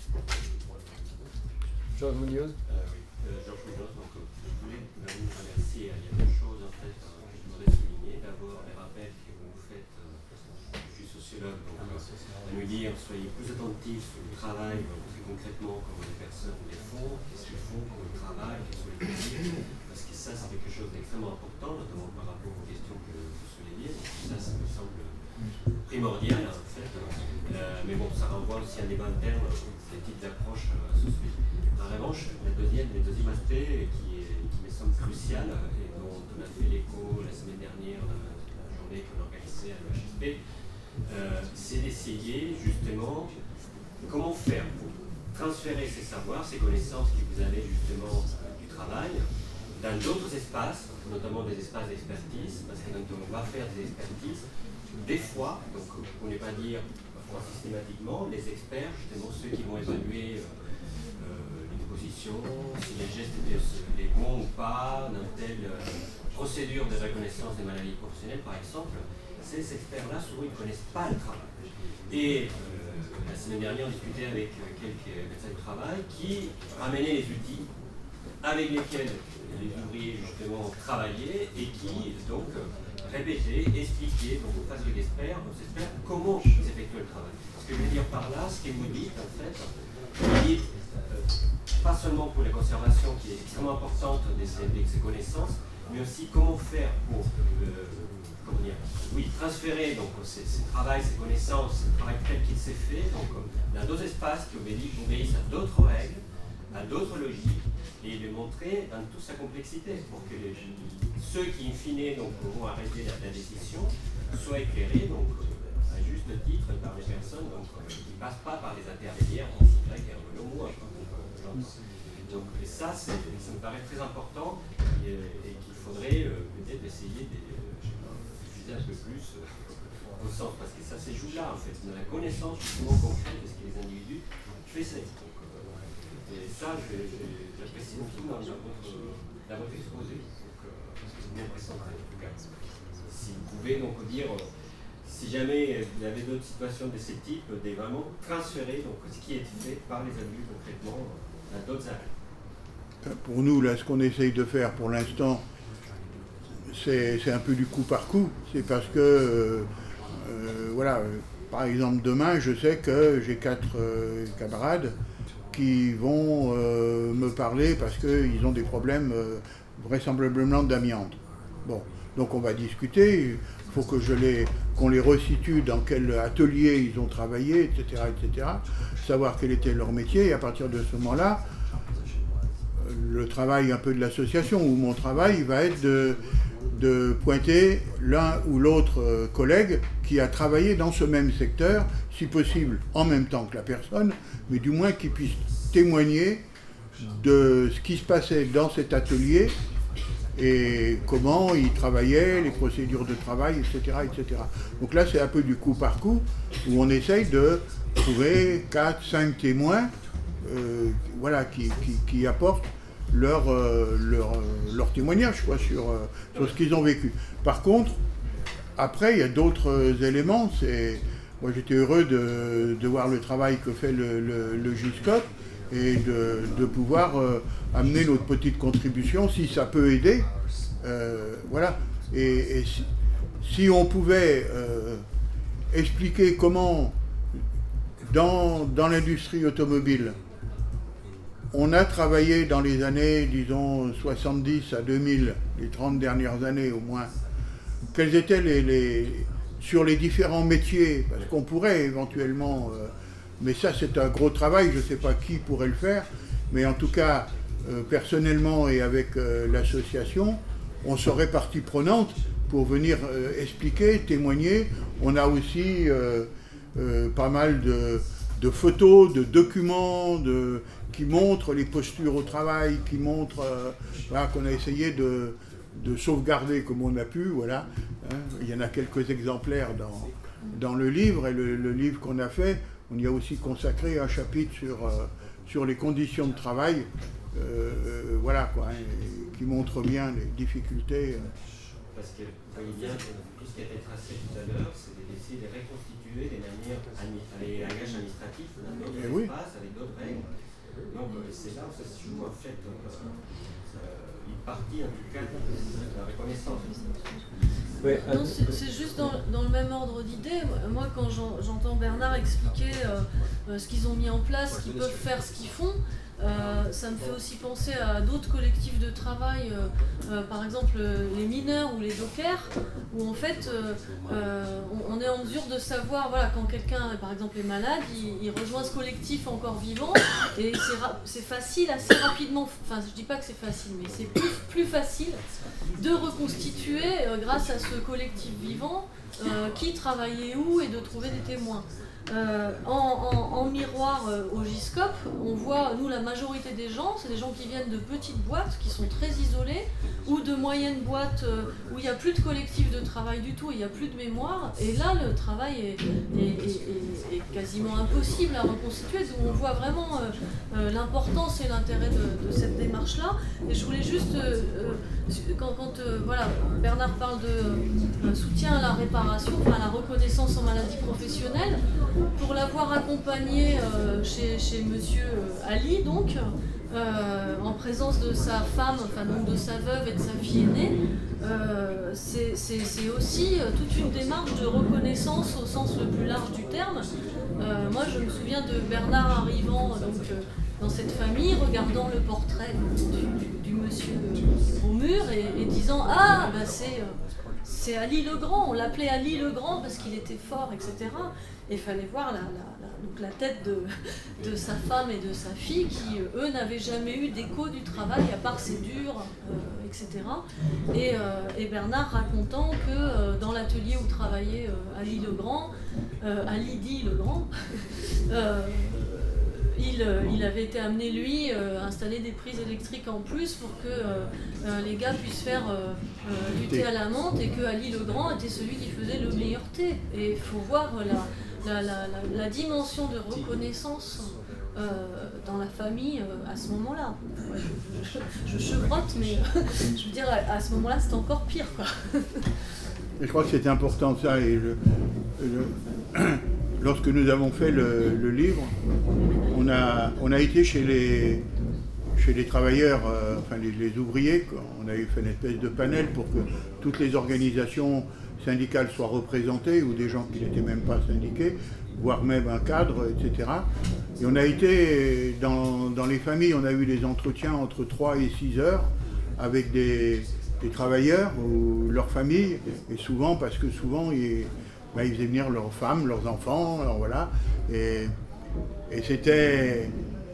Georges Munoz. Georges Munoz, donc je voulais vous remercier. Il y a deux choses en fait que je voudrais souligner. D'abord, les rappels que vous nous faites, je suis sociologue, donc à nous dire soyez plus attentifs au travail, plus concrètement comment les personnes les font, qu'est-ce qu'ils font, comment ils travaillent, quels sont les plaisirs, parce que ça c'est quelque chose d'extrêmement important, notamment par rapport aux questions que vous soulignez. Donc ça me semble primordial en fait. Mais bon, ça renvoie aussi à un débat interne des types d'approches à ce sujet. En revanche, le deuxième aspect qui me semble crucial et dont on a fait l'écho la semaine dernière dans la journée qu'on organisait à l'EHSP, c'est d'essayer justement comment savoirs, ces connaissances que vous avez justement du travail, dans d'autres espaces, notamment des espaces d'expertise, parce que quand on va faire des expertises, des fois, donc pour ne pas dire parfois systématiquement, les experts, justement ceux qui vont évaluer une position, si les gestes étaient bons ou pas, dans telle procédure de reconnaissance des maladies professionnelles par exemple, ces experts-là souvent ils ne connaissent pas le travail. Et la semaine dernière on discutait avec quelques médecins du travail qui ramenaient les outils avec lesquels les ouvriers justement travaillaient et qui donc répétaient, expliquaient donc aux phases d'experts, aux experts, comment ils effectuent le travail. Ce que je veux dire par là, ce que vous dites en fait, vous dites pas seulement pour la conservation qui est extrêmement importante de ces connaissances, mais aussi comment faire pour transférer donc, ces travail, ces connaissances, ce travail tel qu'il s'est fait donc, dans d'autres espaces qui obéissent à d'autres règles, à d'autres logiques, et de montrer dans toute sa complexité pour que ceux qui, in fine, donc, pourront arrêter la décision soient éclairés donc, à juste titre par les personnes donc, qui ne passent pas par les intermédiaires, X, Y, R, ou moi. Donc ça me paraît très important et qu'il faudrait peut-être essayer de diffuser un peu plus au sens, parce que ça se joue là en fait, dans la connaissance justement concrète de ce que les individus faisaient. Et ça, j'apprécie beaucoup dans votre exposé. C'est bien présenté en tout cas. Si vous pouvez donc dire, si jamais vous avez d'autres situations de ce type, de vraiment transférer donc, ce qui est fait par les adultes concrètement dans d'autres arrêts. Pour nous, là, ce qu'on essaye de faire pour l'instant, c'est un peu du coup par coup. C'est parce que, voilà, par exemple, demain, je sais que j'ai 4 camarades qui vont me parler parce qu'ils ont des problèmes vraisemblablement d'amiante. Bon, donc on va discuter, il faut que qu'on les resitue dans quel atelier ils ont travaillé, etc., savoir quel était leur métier, et à partir de ce moment-là, le travail un peu de l'association, ou mon travail va être de pointer l'un ou l'autre collègue qui a travaillé dans ce même secteur, si possible en même temps que la personne, mais du moins qui puisse témoigner de ce qui se passait dans cet atelier et comment il travaillait, les procédures de travail, etc., etc. Donc là, c'est un peu du coup par coup, où on essaye de trouver 4, 5 témoins voilà, qui apportent leur témoignage quoi, sur ce qu'ils ont vécu. Par contre, après, il y a d'autres éléments. Moi, j'étais heureux de voir le travail que fait le GISCOP et de pouvoir amener notre petite contribution, si ça peut aider. Voilà. Et si on pouvait expliquer comment, dans l'industrie automobile, on a travaillé dans les années, disons, 70 à 2000, les 30 dernières années au moins, quels étaient sur les différents métiers, parce qu'on pourrait éventuellement, mais ça c'est un gros travail, je ne sais pas qui pourrait le faire, mais en tout cas, personnellement et avec l'association, on serait partie prenante pour venir expliquer, témoigner. On a aussi pas mal de photos, de documents, qui montrent les postures au travail, qui montrent voilà, qu'on a essayé de sauvegarder comme on a pu. Voilà. Hein. Il y en a quelques exemplaires dans le livre, et le livre qu'on a fait, on y a aussi consacré un chapitre sur les conditions de travail, voilà, quoi, hein, qui montre bien les difficultés. Parce que vous voyez bien que tout ce qui a été tracé tout à l'heure, c'est d'essayer de reconstituer des manières, les langages administratifs dans d'autres espaces, avec d'autres règles. Donc c'est là où ça se joue en fait une partie en tout cas de la reconnaissance. Ouais, non, c'est juste dans le même ordre d'idée. Moi, quand j'entends Bernard expliquer ce qu'ils ont mis en place, qu'ils peuvent faire ce qu'ils font, ça me fait aussi penser à d'autres collectifs de travail, par exemple les mineurs ou les dockers, où en fait on est en mesure de savoir, voilà, quand quelqu'un par exemple est malade, il rejoint ce collectif encore vivant, et c'est facile assez rapidement, enfin je dis pas que c'est facile, mais c'est plus facile de reconstituer grâce à ce collectif vivant qui travaillait où, et de trouver des témoins. En miroir au GISCOP, on voit, nous, la majorité des gens, c'est des gens qui viennent de petites boîtes, qui sont très isolées, ou de moyennes boîtes où il n'y a plus de collectif de travail du tout, il n'y a plus de mémoire, et là, le travail est quasiment impossible à reconstituer, donc on voit vraiment l'importance et l'intérêt de cette démarche-là. Et je voulais juste, voilà, Bernard parle de soutien à la réparation, enfin à la reconnaissance en maladie professionnelle, pour l'avoir accompagné chez monsieur Ali, donc, en présence de sa femme, enfin donc de sa veuve et de sa fille aînée, c'est aussi toute une démarche de reconnaissance au sens le plus large du terme. Moi je me souviens de Bernard arrivant dans cette famille, regardant le portrait du monsieur au mur et disant « Ah, bah c'est Ali le Grand », on l'appelait Ali le Grand parce qu'il était fort, etc. Et il fallait voir donc la tête de sa femme et de sa fille qui, eux, n'avaient jamais eu d'écho du travail, à part c'est dur, etc. Et Bernard racontant que dans l'atelier où travaillait Ali le Grand, Ali dit le Grand, il avait été amené, lui, installer des prises électriques en plus pour que les gars puissent faire du thé à la menthe et que Ali le Grand était celui qui faisait le meilleur thé. Et il faut voir la dimension de reconnaissance dans la famille à ce moment-là. Je chevrotte, mais je veux dire, à ce moment-là, c'est encore pire, quoi. Je crois que c'est important ça. Et lorsque nous avons fait le livre, on a été chez les travailleurs, enfin les ouvriers. On avait fait une espèce de panel pour que toutes les organisations syndicales soient représentées, ou des gens qui n'étaient même pas syndiqués, voire même un cadre, etc. Et on a été dans les familles, on a eu des entretiens entre 3 et 6 heures avec des travailleurs ou leurs familles, et souvent, parce que souvent, ils faisaient venir leurs femmes, leurs enfants, alors voilà. Et c'était...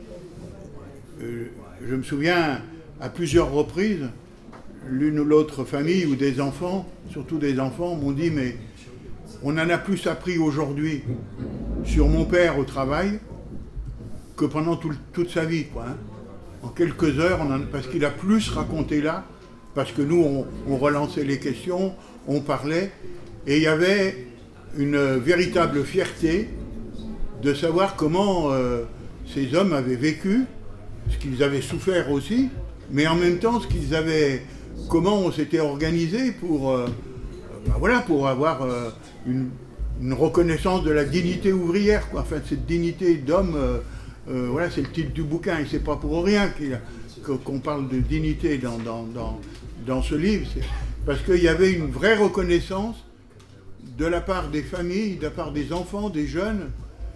je me souviens, à plusieurs reprises, l'une ou l'autre famille ou des enfants, surtout des enfants, m'ont dit « mais on en a plus appris aujourd'hui sur mon père au travail que pendant toute sa vie, quoi, hein. En quelques heures, parce qu'il a plus raconté là, parce que nous, on relançait les questions, on parlait, et il y avait une véritable fierté de savoir comment ces hommes avaient vécu, ce qu'ils avaient souffert aussi, mais en même temps, comment on s'était organisé pour avoir une reconnaissance de la dignité ouvrière, quoi. Enfin, cette dignité d'homme, voilà, c'est le titre du bouquin, et c'est pas pour rien qu'on parle de dignité dans ce livre, parce qu'il y avait une vraie reconnaissance de la part des familles, de la part des enfants, des jeunes,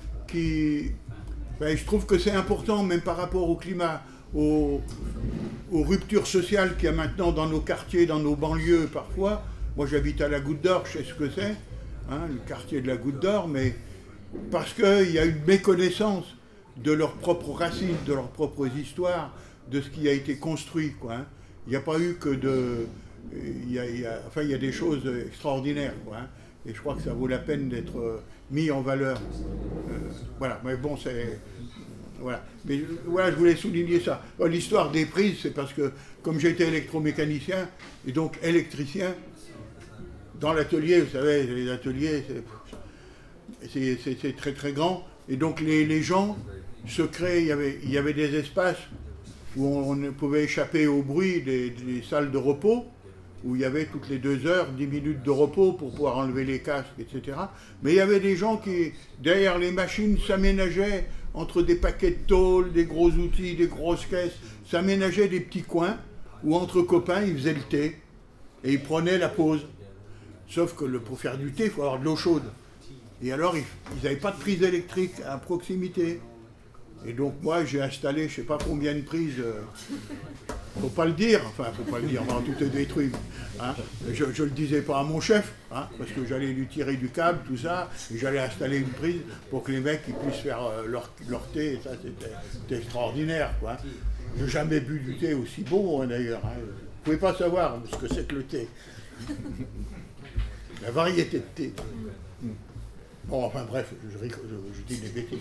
je trouve que c'est important, même par rapport au climat, aux ruptures sociales qu'il y a maintenant dans nos quartiers, dans nos banlieues parfois. Moi j'habite à la Goutte d'Or, je sais ce que c'est, hein, le quartier de la Goutte d'Or, mais parce qu'il y a une méconnaissance de leurs propres racines, de leurs propres histoires, de ce qui a été construit, quoi, hein. Il n'y a pas eu que il y a des choses extraordinaires, quoi, hein, et je crois que ça vaut la peine d'être mis en valeur. Voilà, mais bon, c'est... Voilà. Mais voilà, je voulais souligner ça. L'histoire des prises, c'est parce que, comme j'étais électromécanicien, et donc électricien, dans l'atelier, vous savez, les ateliers, c'est très très grand, et donc les gens se créaient, il y avait des espaces où on pouvait échapper au bruit des salles de repos, où il y avait toutes les 2 heures, 10 minutes de repos pour pouvoir enlever les casques, etc. Mais il y avait des gens qui, derrière les machines, s'aménageaient entre des paquets de tôle, des gros outils, des grosses caisses, s'aménageaient des petits coins où, entre copains, ils faisaient le thé et ils prenaient la pause. Sauf que pour faire du thé, il faut avoir de l'eau chaude. Et alors, ils n'avaient pas de prise électrique à proximité. Et donc, moi, j'ai installé, je ne sais pas combien de prises... Faut pas le dire, tout est détruit. Hein. Je ne le disais pas à mon chef, hein, parce que j'allais lui tirer du câble, tout ça, et j'allais installer une prise pour que les mecs ils puissent faire leur thé, et ça c'était extraordinaire, quoi. Je n'ai jamais bu du thé aussi bon, hein, d'ailleurs. Hein. Vous ne pouvez pas savoir ce que c'est que le thé. La variété de thé. Bon, enfin bref, je dis des bêtises.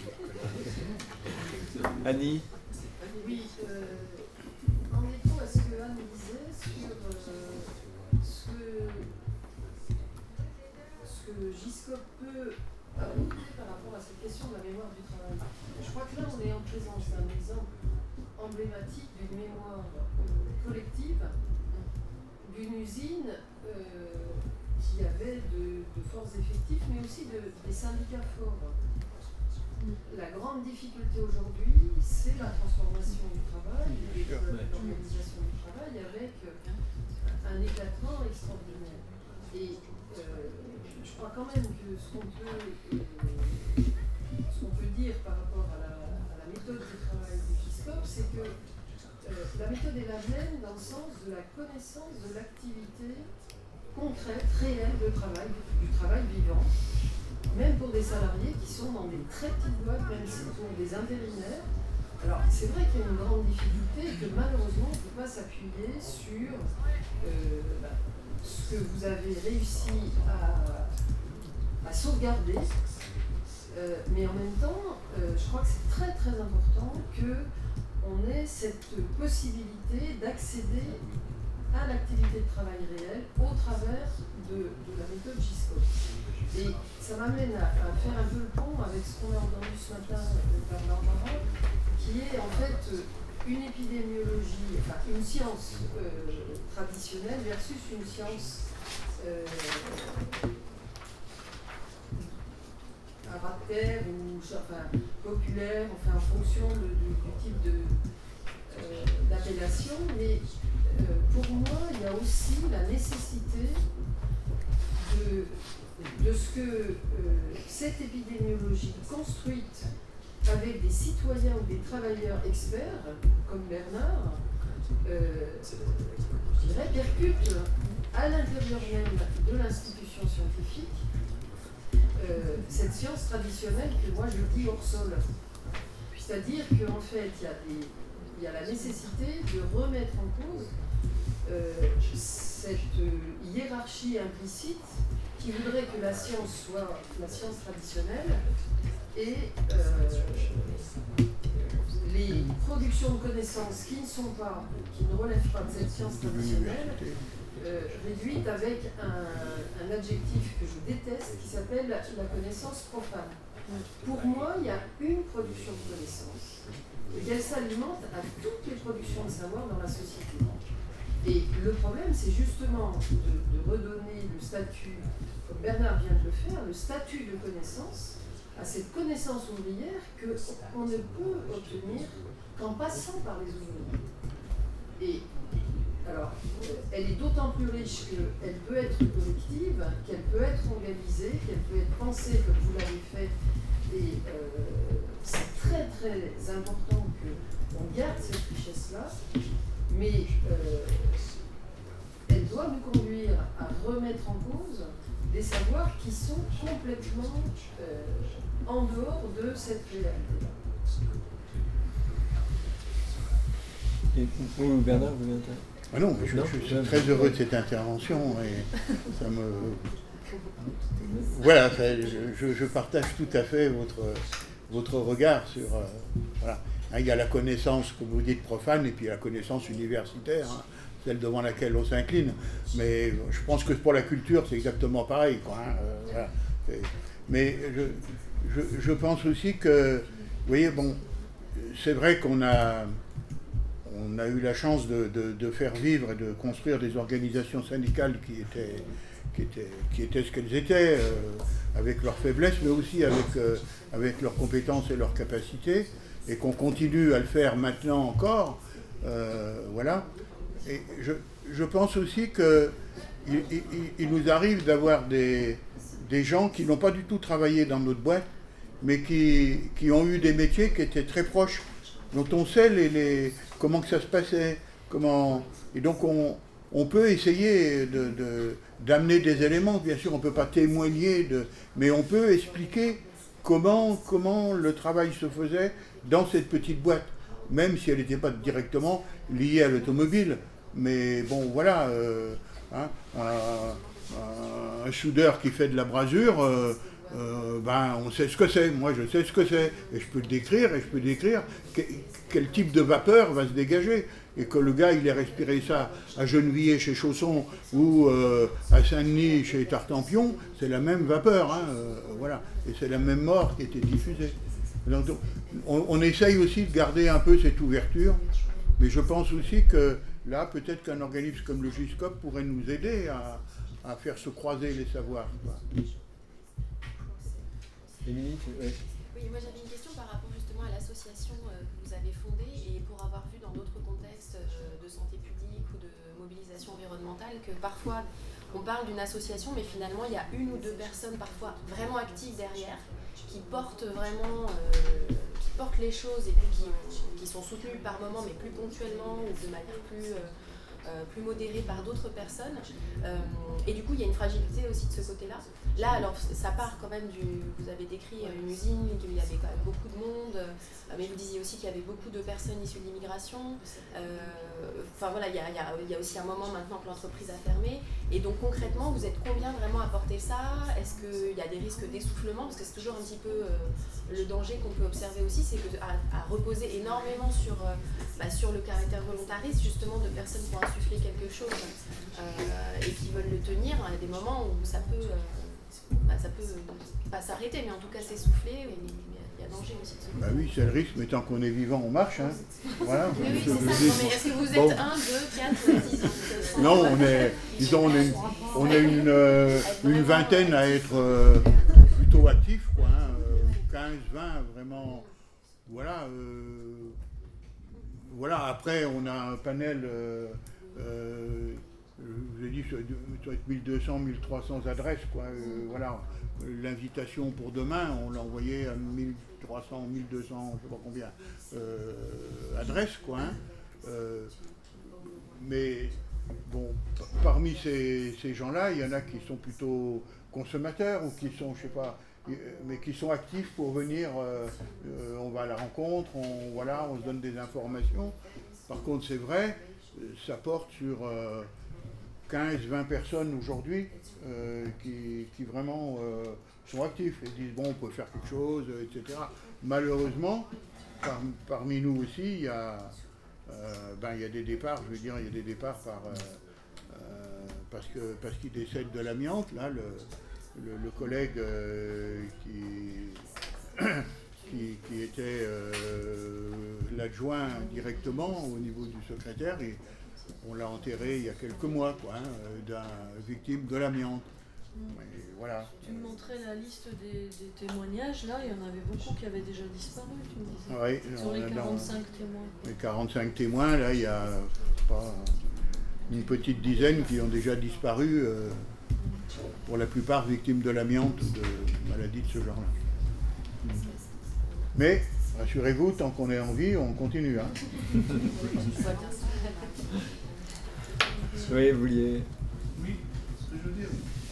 Annie? Oui, en écho à ce que Anne disait sur ce que Giscop peut apporter par rapport à cette question de la mémoire du travail. Je crois que là, on est en présence d'un exemple emblématique d'une mémoire collective, d'une usine qui avait de forts effectifs, mais aussi des syndicats forts. La grande difficulté aujourd'hui, c'est la transformation du travail, l'organisation du travail avec un éclatement extraordinaire. Et je crois quand même que ce qu'on peut dire par rapport à la méthode du travail du Giscop, c'est que la méthode est la même dans le sens de la connaissance de l'activité concrète, réelle du travail vivant, même pour des salariés qui sont dans des très petites boîtes, même si pour des intérimaires. Alors c'est vrai qu'il y a une grande difficulté et que malheureusement on ne peut pas s'appuyer sur ce que vous avez réussi à sauvegarder, mais en même temps, je crois que c'est très très important qu'on ait cette possibilité d'accéder à l'activité de travail réelle au travers de la méthode Giscop. Et ça m'amène à faire un peu le pont avec ce qu'on a entendu ce matin par Barbara, qui est en fait une épidémiologie, enfin une science traditionnelle versus une science à ras de terre ou populaire, enfin en fonction du type d'appellation. Mais pour moi, il y a aussi la nécessité de ce que cette épidémiologie construite avec des citoyens ou des travailleurs experts, comme Bernard, je dirais, percute à l'intérieur même de l'institution scientifique cette science traditionnelle que moi je dis hors sol. C'est-à-dire qu'en fait, il y a la nécessité de remettre en cause cette hiérarchie implicite qui voudrait que la science soit la science traditionnelle et les productions de connaissances qui ne relèvent pas de cette science traditionnelle, réduites avec un adjectif que je déteste qui s'appelle la connaissance profane. Pour moi, il y a une production de connaissances et elle s'alimente à toutes les productions de savoir dans la société. Et le problème, c'est justement de redonner le statut, comme Bernard vient de le faire, le statut de connaissance à cette connaissance ouvrière qu'on ne peut obtenir qu'en passant par les ouvriers. Et alors, elle est d'autant plus riche qu'elle peut être collective, qu'elle peut être organisée, qu'elle peut être pensée comme vous l'avez fait. Et c'est très très important qu'on garde cette richesse-là, mais elle doit nous conduire à remettre en cause des savoirs qui sont complètement en dehors de cette réalité-là. Et vous, Bernard, vous voulez intervenir? Ah non, mais je suis très heureux de cette intervention et ça me... Voilà, je partage tout à fait votre regard sur... voilà. Il y a la connaissance, comme vous dites, profane, et puis la connaissance universitaire, hein, celle devant laquelle on s'incline. Mais je pense que pour la culture, c'est exactement pareil, quoi, hein, voilà. Mais je pense aussi que, vous voyez, bon, c'est vrai qu'on a eu la chance de faire vivre et de construire des organisations syndicales qui étaient ce qu'elles étaient, avec leurs faiblesses, mais aussi avec leurs compétences et leurs capacités, et qu'on continue à le faire maintenant encore, voilà. Et je pense aussi qu'il nous arrive d'avoir des gens qui n'ont pas du tout travaillé dans notre boîte, mais qui ont eu des métiers qui étaient très proches, dont on sait comment que ça se passait, et donc on peut essayer d'amener des éléments, bien sûr on ne peut pas témoigner, mais on peut expliquer comment le travail se faisait dans cette petite boîte, même si elle n'était pas directement liée à l'automobile. Mais bon, voilà, un soudeur qui fait de la brasure, On sait ce que c'est. Moi, je sais ce que c'est. Et je peux le décrire, quel type de vapeur va se dégager. Et que le gars, il ait respiré ça à Gennevilliers chez Chausson ou à Saint-Denis chez Tartampion, c'est la même vapeur. Hein, voilà. Et c'est la même mort qui était diffusée. Donc, on essaye aussi de garder un peu cette ouverture. Mais je pense aussi que là, peut-être qu'un organisme comme le GISCOP pourrait nous aider à faire se croiser les savoirs. Émilie, Oui, moi j'avais une question par rapport justement à l'association que vous avez fondée et pour avoir vu dans d'autres contextes de santé publique ou de mobilisation environnementale que parfois on parle d'une association mais finalement il y a une ou deux personnes parfois vraiment actives derrière qui portent vraiment qui portent les choses et puis qui sont soutenues par moments mais plus ponctuellement ou de manière plus modérée par d'autres personnes et du coup il y a une fragilité aussi de ce côté-là. Là alors ça part quand même vous avez décrit une usine où il y avait quand même beaucoup de monde, mais vous disiez aussi qu'il y avait beaucoup de personnes issues de l'immigration. Enfin voilà, il y a aussi un moment maintenant que l'entreprise a fermé et donc concrètement vous êtes combien vraiment à porter ça? Est-ce qu'il y a des risques d'essoufflement? Parce que c'est toujours un petit peu le danger qu'on peut observer aussi, c'est que à reposer énormément sur le caractère volontariste justement de personnes qui ont insufflé quelque chose et qui veulent le tenir, il y a des moments où ça peut pas s'arrêter, mais en tout cas s'essouffler, il y a danger aussi. Bah oui, c'est le risque, mais tant qu'on est vivant, on marche. Hein. Voilà. Oui, c'est ça. Mais est-ce que vous êtes 1, 2, 4, 10 Non, on est une vingtaine à être plutôt actifs, quoi. Hein, 15, 20, vraiment. Voilà. Voilà. Après, on a un panel. Je vous ai dit, ça doit être 1200, 1300 adresses, quoi. Voilà. L'invitation pour demain, on l'a envoyé à 1300, 1200, je ne sais pas combien, adresses, quoi. Hein. Mais bon, parmi ces gens-là, il y en a qui sont plutôt consommateurs ou qui sont, je sais pas, mais qui sont actifs pour venir. On va à la rencontre, on se donne des informations. Par contre, c'est vrai, ça porte sur 15-20 personnes aujourd'hui qui vraiment sont actifs et disent bon, on peut faire quelque chose, etc. Malheureusement, parmi nous aussi, il y a des départs, je veux dire, il y a des départs parce qu'il décède de l'amiante. Là, le collègue qui était l'adjoint directement au niveau du secrétaire, et on l'a enterré il y a quelques mois, quoi, d'un victime de l'amiante. Voilà. Tu me montrais la liste des témoignages, là, il y en avait beaucoup qui avaient déjà disparu, tu me disais. Oui, sur les 45 témoins. Les 45 témoins, là, il y a une petite dizaine qui ont déjà disparu, pour la plupart victimes de l'amiante ou de maladies de ce genre-là. Mais, rassurez-vous, tant qu'on est en vie, on continue. Hein. Oui, vous vouliez... Oui, ce que je veux dire,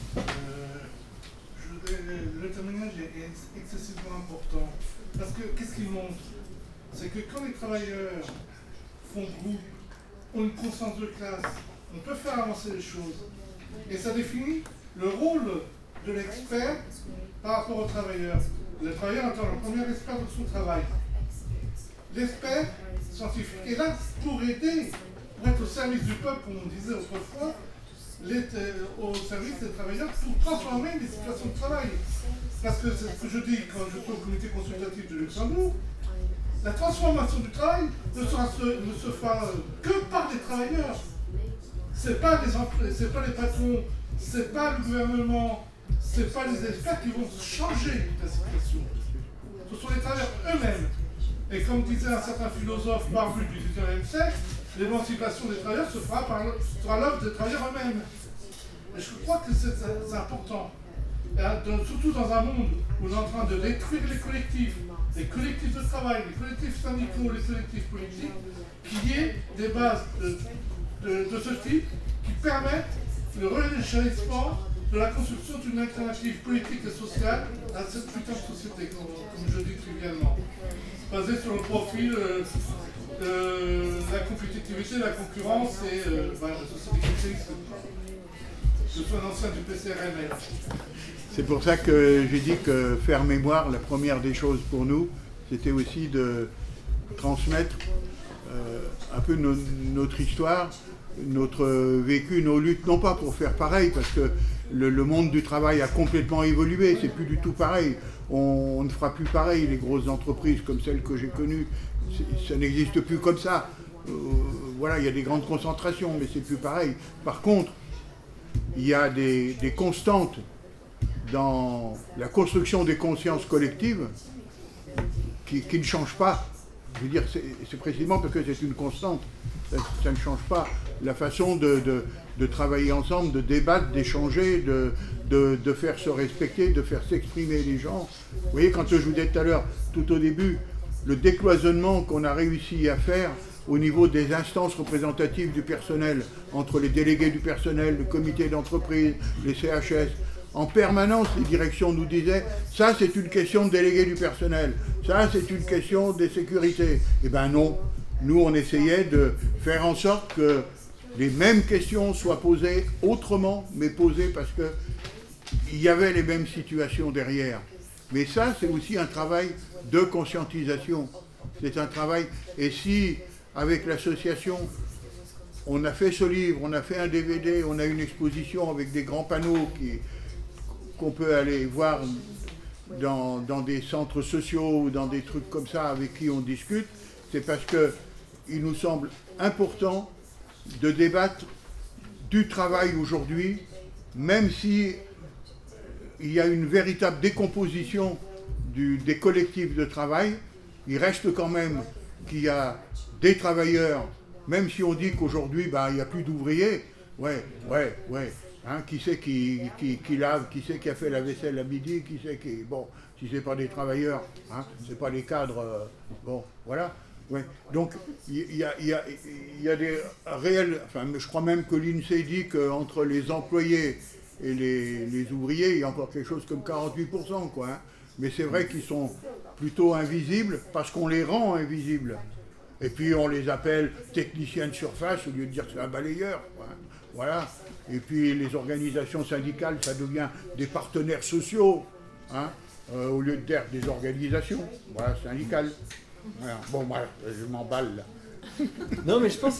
le témoignage est excessivement important. Parce que, qu'est-ce qu'il montre? C'est que quand les travailleurs font groupe, ont une conscience de classe, on peut faire avancer les choses. Et ça définit le rôle de l'expert par rapport au travailleur. Le travailleur étant le premier expert de son travail. L'expert scientifique est là pour aider, pour être au service du peuple, comme on disait autrefois, au service des travailleurs pour transformer les situations de travail. Parce que c'est ce que je dis quand je suis au comité consultatif de Luxembourg, la transformation du travail ne se fera que par les travailleurs. Ce n'est pas les patrons, ce n'est pas le gouvernement, ce n'est pas les experts qui vont changer la situation. Ce sont les travailleurs eux-mêmes. Et comme disait un certain philosophe barbu du XIXe siècle, l'émancipation des travailleurs sera l'œuvre des travailleurs eux-mêmes. Et je crois que c'est important. Surtout dans un monde où on est en train de détruire les collectifs de travail, les collectifs syndicaux, les collectifs politiques, qu'il y ait des bases de ce type qui permettent le rééchelonnement de la construction d'une alternative politique et sociale à cette putain de société, comme je dis trivialement, basée sur le profil de la compétitivité, la concurrence et la société capitaliste. Je suis un ancien du PCRML. C'est pour ça que j'ai dit que faire mémoire, la première des choses pour nous, c'était aussi de transmettre un peu notre histoire, notre vécu, nos luttes, non pas pour faire pareil, parce que le monde du travail a complètement évolué, c'est plus du tout pareil. On ne fera plus pareil, les grosses entreprises comme celles que j'ai connues, ça n'existe plus comme ça. Voilà, il y a des grandes concentrations, mais c'est plus pareil. Par contre, il y a des constantes dans la construction des consciences collectives qui ne changent pas. Je veux dire, c'est précisément parce que c'est une constante. Ça ne change pas la façon de travailler ensemble, de débattre, d'échanger, de faire se respecter, de faire s'exprimer les gens. Vous voyez, quand je vous disais tout à l'heure, tout au début, le décloisonnement qu'on a réussi à faire au niveau des instances représentatives du personnel, entre les délégués du personnel, le comité d'entreprise, les CHS, en permanence, les directions nous disaient « ça, c'est une question de délégué du personnel, ça, c'est une question des sécurités ». Eh bien non, nous, on essayait de faire en sorte que les mêmes questions soient posées autrement, mais posées parce qu'il y avait les mêmes situations derrière. Mais ça, c'est aussi un travail de conscientisation. C'est un travail... Et si, avec l'association, on a fait ce livre, on a fait un DVD, on a une exposition avec des grands panneaux qu'on peut aller voir dans des centres sociaux ou dans des trucs comme ça avec qui on discute, c'est parce qu'il nous semble important de débattre du travail aujourd'hui, même si il y a une véritable décomposition des collectifs de travail, il reste quand même qu'il y a des travailleurs, même si on dit qu'aujourd'hui il n'y a plus d'ouvriers, ouais. Hein, qui c'est qui lave, qui c'est qui a fait la vaisselle à midi, qui c'est qui... Bon, si c'est pas des travailleurs, hein, c'est pas les cadres, bon, voilà. Ouais. Donc, il y a des réels... Enfin, je crois même que l'INSEE dit qu'entre les employés et les ouvriers, il y a encore quelque chose comme 48%, quoi. Hein. Mais c'est vrai qu'ils sont plutôt invisibles parce qu'on les rend invisibles. Et puis, on les appelle techniciens de surface au lieu de dire que c'est un balayeur, quoi. Hein. Voilà. Et puis les organisations syndicales, ça devient des partenaires sociaux, hein, au lieu d'être des organisations, voilà, syndicales. Voilà. Bon, voilà, je m'emballe là. Non, mais je pense,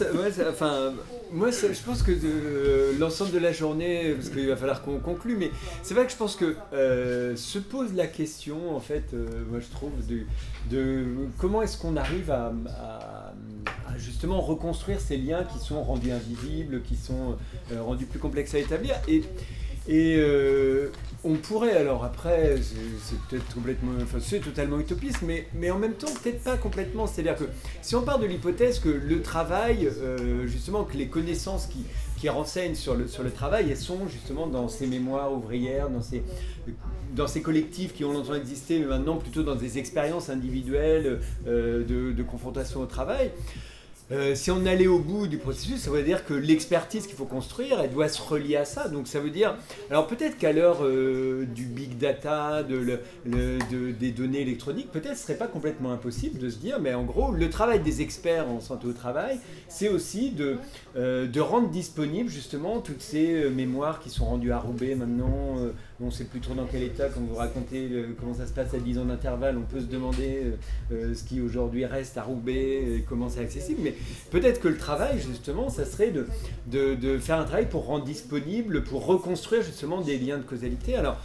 je pense que l'ensemble de la journée, parce qu'il va falloir qu'on conclue, mais c'est vrai que je pense que se pose la question, en fait, moi je trouve, de comment est-ce qu'on arrive à justement reconstruire ces liens qui sont rendus invisibles, qui sont rendus plus complexes à établir. Et on pourrait, alors après, c'est peut-être complètement, enfin c'est totalement utopiste, mais en même temps peut-être pas complètement. C'est-à-dire que si on part de l'hypothèse que le travail, justement, que les connaissances qui renseignent sur le travail, elles sont justement dans ces mémoires ouvrières, dans ces collectifs qui ont longtemps existé, mais maintenant plutôt dans des expériences individuelles de confrontation au travail. Si on allait au bout du processus, ça veut dire que l'expertise qu'il faut construire, elle doit se relier à ça. Donc ça veut dire, alors peut-être qu'à l'heure du big data, des données électroniques, peut-être ce serait pas complètement impossible de se dire, mais en gros, le travail des experts en santé au travail, c'est aussi de rendre disponibles justement toutes ces mémoires qui sont rendues à Roubaix maintenant. On ne sait plus trop dans quel état, quand vous racontez comment ça se passe à 10 ans d'intervalle, on peut se demander ce qui aujourd'hui reste à Roubaix, et comment c'est accessible, mais peut-être que le travail justement, ça serait de faire un travail pour rendre disponible, pour reconstruire justement des liens de causalité. Alors,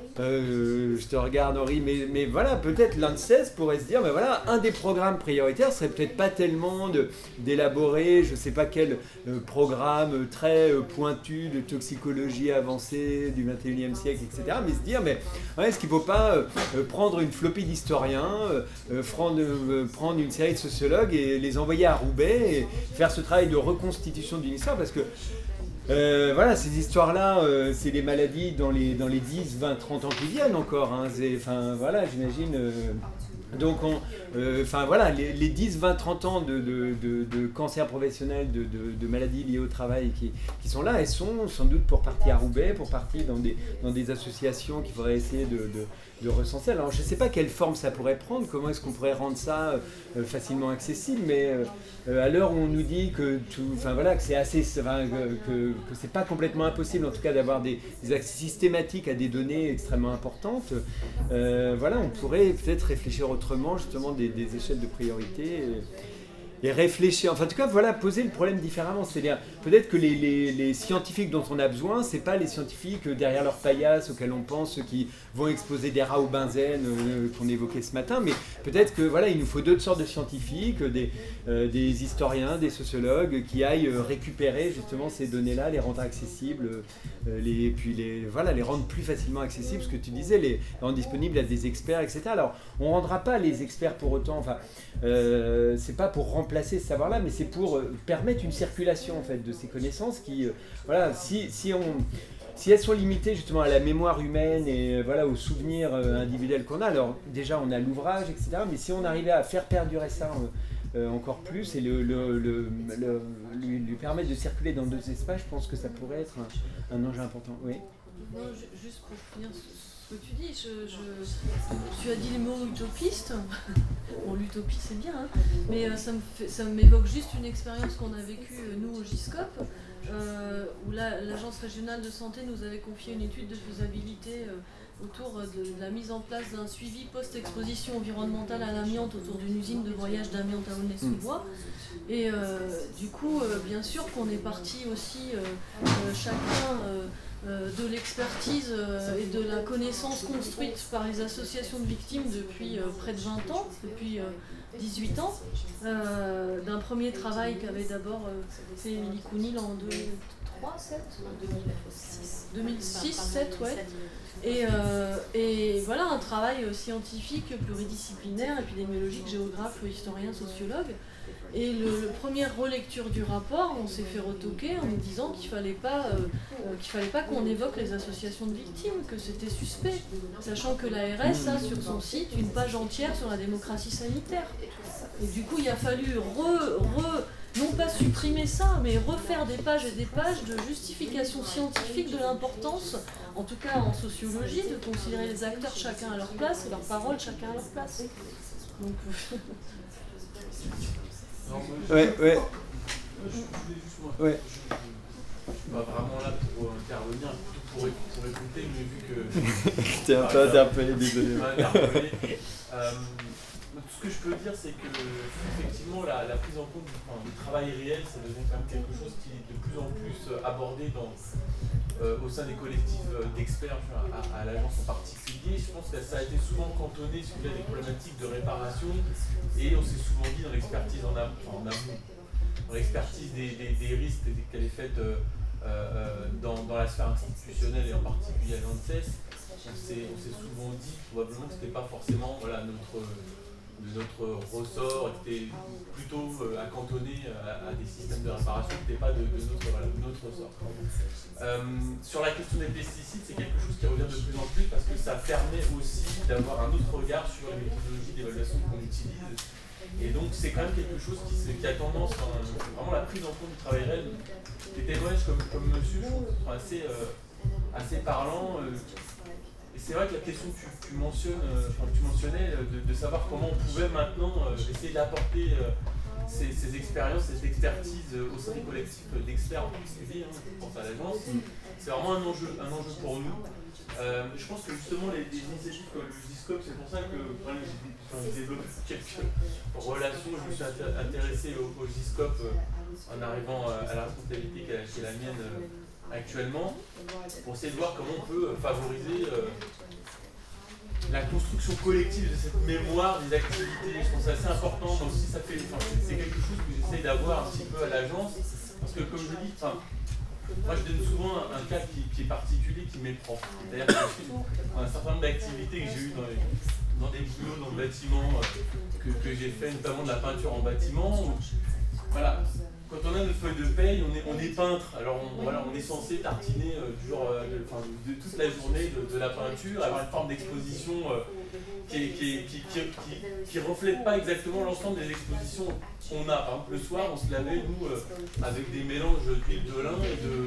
je te regarde Henri, mais voilà, peut-être l'ANSES pourrait se dire, mais voilà, un des programmes prioritaires serait peut-être pas tellement d'élaborer, je sais pas quel programme très pointu de toxicologie avancée du 21e siècle, etc. Mais se dire, mais ouais, est-ce qu'il ne faut pas prendre une flopée d'historiens, prendre une série de sociologues et les envoyer à Roubaix et faire ce travail de reconstitution d'une histoire, parce que voilà, ces histoires-là, c'est les maladies dans les 10, 20, 30 ans qui viennent encore. Hein. Enfin, voilà, j'imagine, Donc, voilà, les 10, 20, 30 ans de cancer professionnel, de maladies liées au travail qui sont là, elles sont sans doute pour partie à Roubaix, pour partie dans des associations qu'il faudrait essayer de recenser. Alors, je ne sais pas quelle forme ça pourrait prendre, comment est-ce qu'on pourrait rendre ça facilement accessible, mais à l'heure où on nous dit que c'est assez, que c'est pas complètement impossible, en tout cas, d'avoir des accès systématiques à des données extrêmement importantes, on pourrait peut-être réfléchir autrement, justement, des échelles de priorité. Et réfléchir, en tout cas, poser le problème différemment. C'est-à-dire, peut-être que les scientifiques dont on a besoin, c'est pas les scientifiques derrière leur paillasse auxquels on pense, ceux qui vont exposer des rats au benzène qu'on évoquait ce matin, mais peut-être que il nous faut d'autres sortes de scientifiques, des historiens, des sociologues qui aillent récupérer justement ces données-là, les rendre accessibles, les rendre plus facilement accessibles, ce que tu disais, les rendre disponibles à des experts, etc. Alors, on ne rendra pas les experts pour autant, c'est pas pour remplacer ce savoir-là, mais c'est pour permettre une circulation en fait de ces connaissances qui, si elles sont limitées justement à la mémoire humaine et aux souvenirs individuels qu'on a, alors déjà on a l'ouvrage, etc. Mais si on arrivait à faire perdurer ça encore plus et lui permettre de circuler dans d'autres espaces, je pense que ça pourrait être un enjeu important. Oui. Non, juste pour finir ce que tu dis, tu as dit le mot utopiste. Bon, l'utopie c'est bien, hein, mais ça m'évoque juste une expérience qu'on a vécue nous au GISCOP, où l'Agence régionale de santé nous avait confié une étude de faisabilité autour de la mise en place d'un suivi post-exposition environnementale à l'amiante autour d'une usine de broyage d'amiante à Aulnay-sous-Bois. Et du coup, bien sûr qu'on est parti aussi chacun de l'expertise et de la connaissance construite par les associations de victimes depuis près de 20 ans, depuis 18 ans, d'un premier travail qu'avait d'abord fait Émilie Counil en 2006-2007, ouais. Et un travail scientifique, pluridisciplinaire, épidémiologique, géographe, historien, sociologue. Et le première relecture du rapport, on s'est fait retoquer en nous disant qu'il fallait pas qu'on évoque les associations de victimes, que c'était suspect, sachant que l'ARS a sur son site une page entière sur la démocratie sanitaire. Et du coup, il a fallu non pas supprimer ça, mais refaire des pages et des pages de justification scientifique de l'importance, en tout cas en sociologie, de considérer les acteurs chacun à leur place et leurs paroles chacun à leur place. Donc, ouais. Je suis pas vraiment là pour intervenir, plutôt pour écouter, mais vu que... T'es un peu interpellé, désolé. Ce que je peux dire, c'est que effectivement la prise en compte du travail réel, ça devient quand même quelque chose qui est de plus en plus abordé au sein des collectifs d'experts, à l'agence en particulier. Je pense que ça a été souvent cantonné sur des problématiques de réparation, et on s'est souvent dit dans l'expertise en amont, dans l'expertise des risques qu'elle est faite dans la sphère institutionnelle et en particulier à l'ANSES, on s'est souvent dit probablement que ce n'était pas forcément notre ressort, était plutôt à cantonner à des systèmes de réparation qui n'étaient pas de notre ressort. Sur la question des pesticides, c'est quelque chose qui revient de plus en plus parce que ça permet aussi d'avoir un autre regard sur les méthodologies d'évaluation qu'on utilise. Et donc c'est quand même quelque chose qui a tendance, vraiment la prise en compte du travail réel, des témoignages comme monsieur, je trouve assez parlant. Et c'est vrai que la question que tu mentionnais, de savoir comment on pouvait maintenant essayer d'apporter ces expériences, cette expertise au sein des collectifs d'experts en particulier, je pense à l'agence, c'est vraiment un enjeu pour nous. Je pense que justement les initiatives comme le GISCOP, c'est pour ça que j'ai développé quelques relations. Je me suis intéressé au GISCOP en arrivant à la responsabilité qui est la mienne actuellement, pour essayer de voir comment on peut favoriser la construction collective de cette mémoire des activités. Je pense que c'est assez important, mais aussi c'est quelque chose que j'essaye d'avoir un petit peu à l'agence, parce que comme je dis, moi je donne souvent un cas qui est particulier, qui m'est propre. C'est-à-dire qu'un certain nombre d'activités que j'ai eues dans des boulots dans le bâtiment, que j'ai fait, notamment de la peinture en bâtiment, voilà. quand on a notre feuille de paye, on est peintre. Alors on est censé tartiner toute la journée de la peinture, avoir une forme d'exposition qui reflète pas exactement l'ensemble des expositions qu'on a. Par exemple, le soir, on se lavait, nous, avec des mélanges d'huile de lin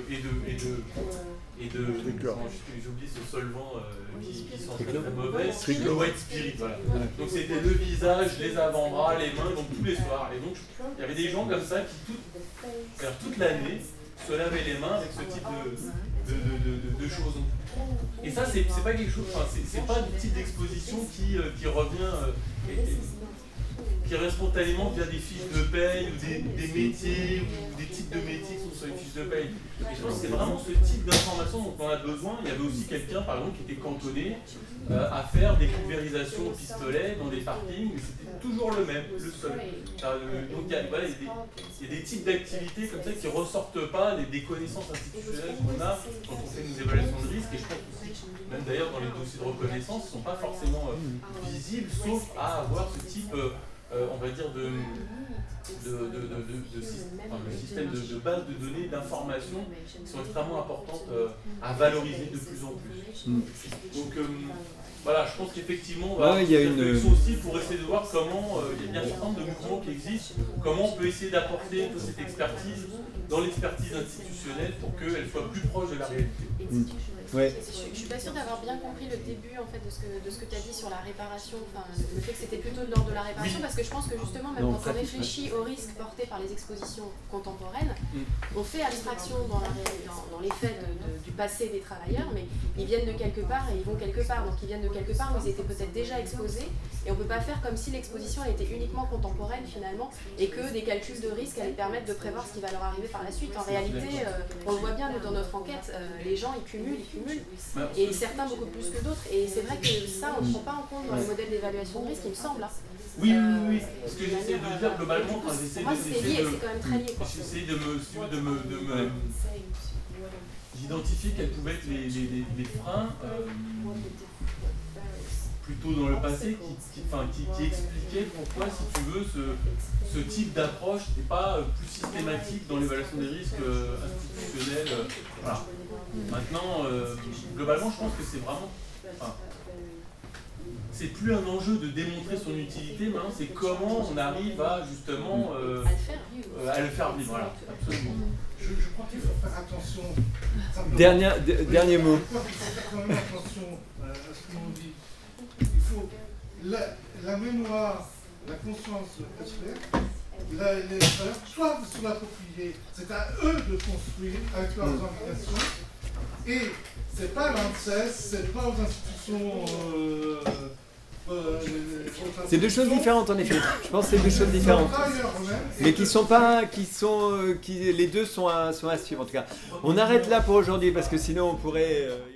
et de j'ai oublié ce solvant qui sent très mauvais, le white spirit. Voilà. Donc c'était le visage, les avant-bras, les mains, donc tous les soirs. Et donc il y avait des gens comme ça qui toute l'année se lavaient les mains avec ce type de choses. Et ça, c'est pas quelque chose, c'est pas du type d'exposition qui revient, qui revient spontanément via des fiches de paye ou des métiers ou des types de métiers qui sont sur les fiches de paye. Et je pense que c'est vraiment ce type d'information dont on a besoin. Il y avait aussi quelqu'un, par exemple, qui était cantonné à faire des pulvérisations au pistolet dans des parkings, mais c'était toujours le même, le seul. Donc il y a des types d'activités comme ça qui ne ressortent pas des connaissances institutionnelles qu'on a quand on fait une évaluation de risque. Et je pense aussi, même d'ailleurs dans les dossiers de reconnaissance, ils ne sont pas forcément visibles, sauf à avoir ce type, on va dire, le système de base de données, d'informations qui sont extrêmement importantes à valoriser de plus en plus. Donc voilà, je pense qu'effectivement, il y a une réflexion aussi pour essayer de voir comment il y a bien un certain nombre de mouvements qui existent, comment on peut essayer d'apporter cette expertise dans l'expertise institutionnelle pour qu'elle soit plus proche de la réalité. Ouais. Je suis pas sûre d'avoir bien compris le début en fait de ce que tu as dit sur la réparation, le fait que c'était plutôt de l'ordre de la réparation, parce que je pense que justement même quand on réfléchit aux risques portés par les expositions contemporaines, on fait abstraction dans les faits du passé des travailleurs, mais ils viennent de quelque part et ils vont quelque part, donc ils viennent de quelque part où ils étaient peut-être déjà exposés, et on peut pas faire comme si l'exposition elle était uniquement contemporaine finalement, et que des calculs de risque allaient permettre de prévoir ce qui va leur arriver par la suite. En réalité, on le voit bien nous dans notre enquête, les gens ils cumulent, et certains beaucoup plus que d'autres, et c'est vrai que ça on ne prend pas en compte dans les modèles d'évaluation de risque, il me semble. Oui. Ce que j'essaie de dire globalement, c'est quand même très lié. J'essaie d'identifier quels pouvaient être les freins plutôt dans le passé qui expliquaient pourquoi, si tu veux, ce type d'approche n'est pas plus systématique dans l'évaluation des risques institutionnels. Voilà. Maintenant, globalement, je pense que c'est vraiment... c'est plus un enjeu de démontrer son utilité, maintenant c'est comment on arrive à justement à le faire vivre. Voilà, absolument. Je crois qu'il faut faire attention. Dernier mot. Je crois qu'il faut faire quand même attention à ce qu'on dit. Il faut la mémoire, la conscience experte, les travailleurs doivent se l'approprier. C'est à eux de construire avec leurs organisations. Et c'est pas à l'ANSES, c'est pas aux institutions. C'est deux choses différentes en effet. Je pense que c'est deux choses différentes, mais les deux sont à suivre en tout cas. On arrête là pour aujourd'hui parce que sinon on pourrait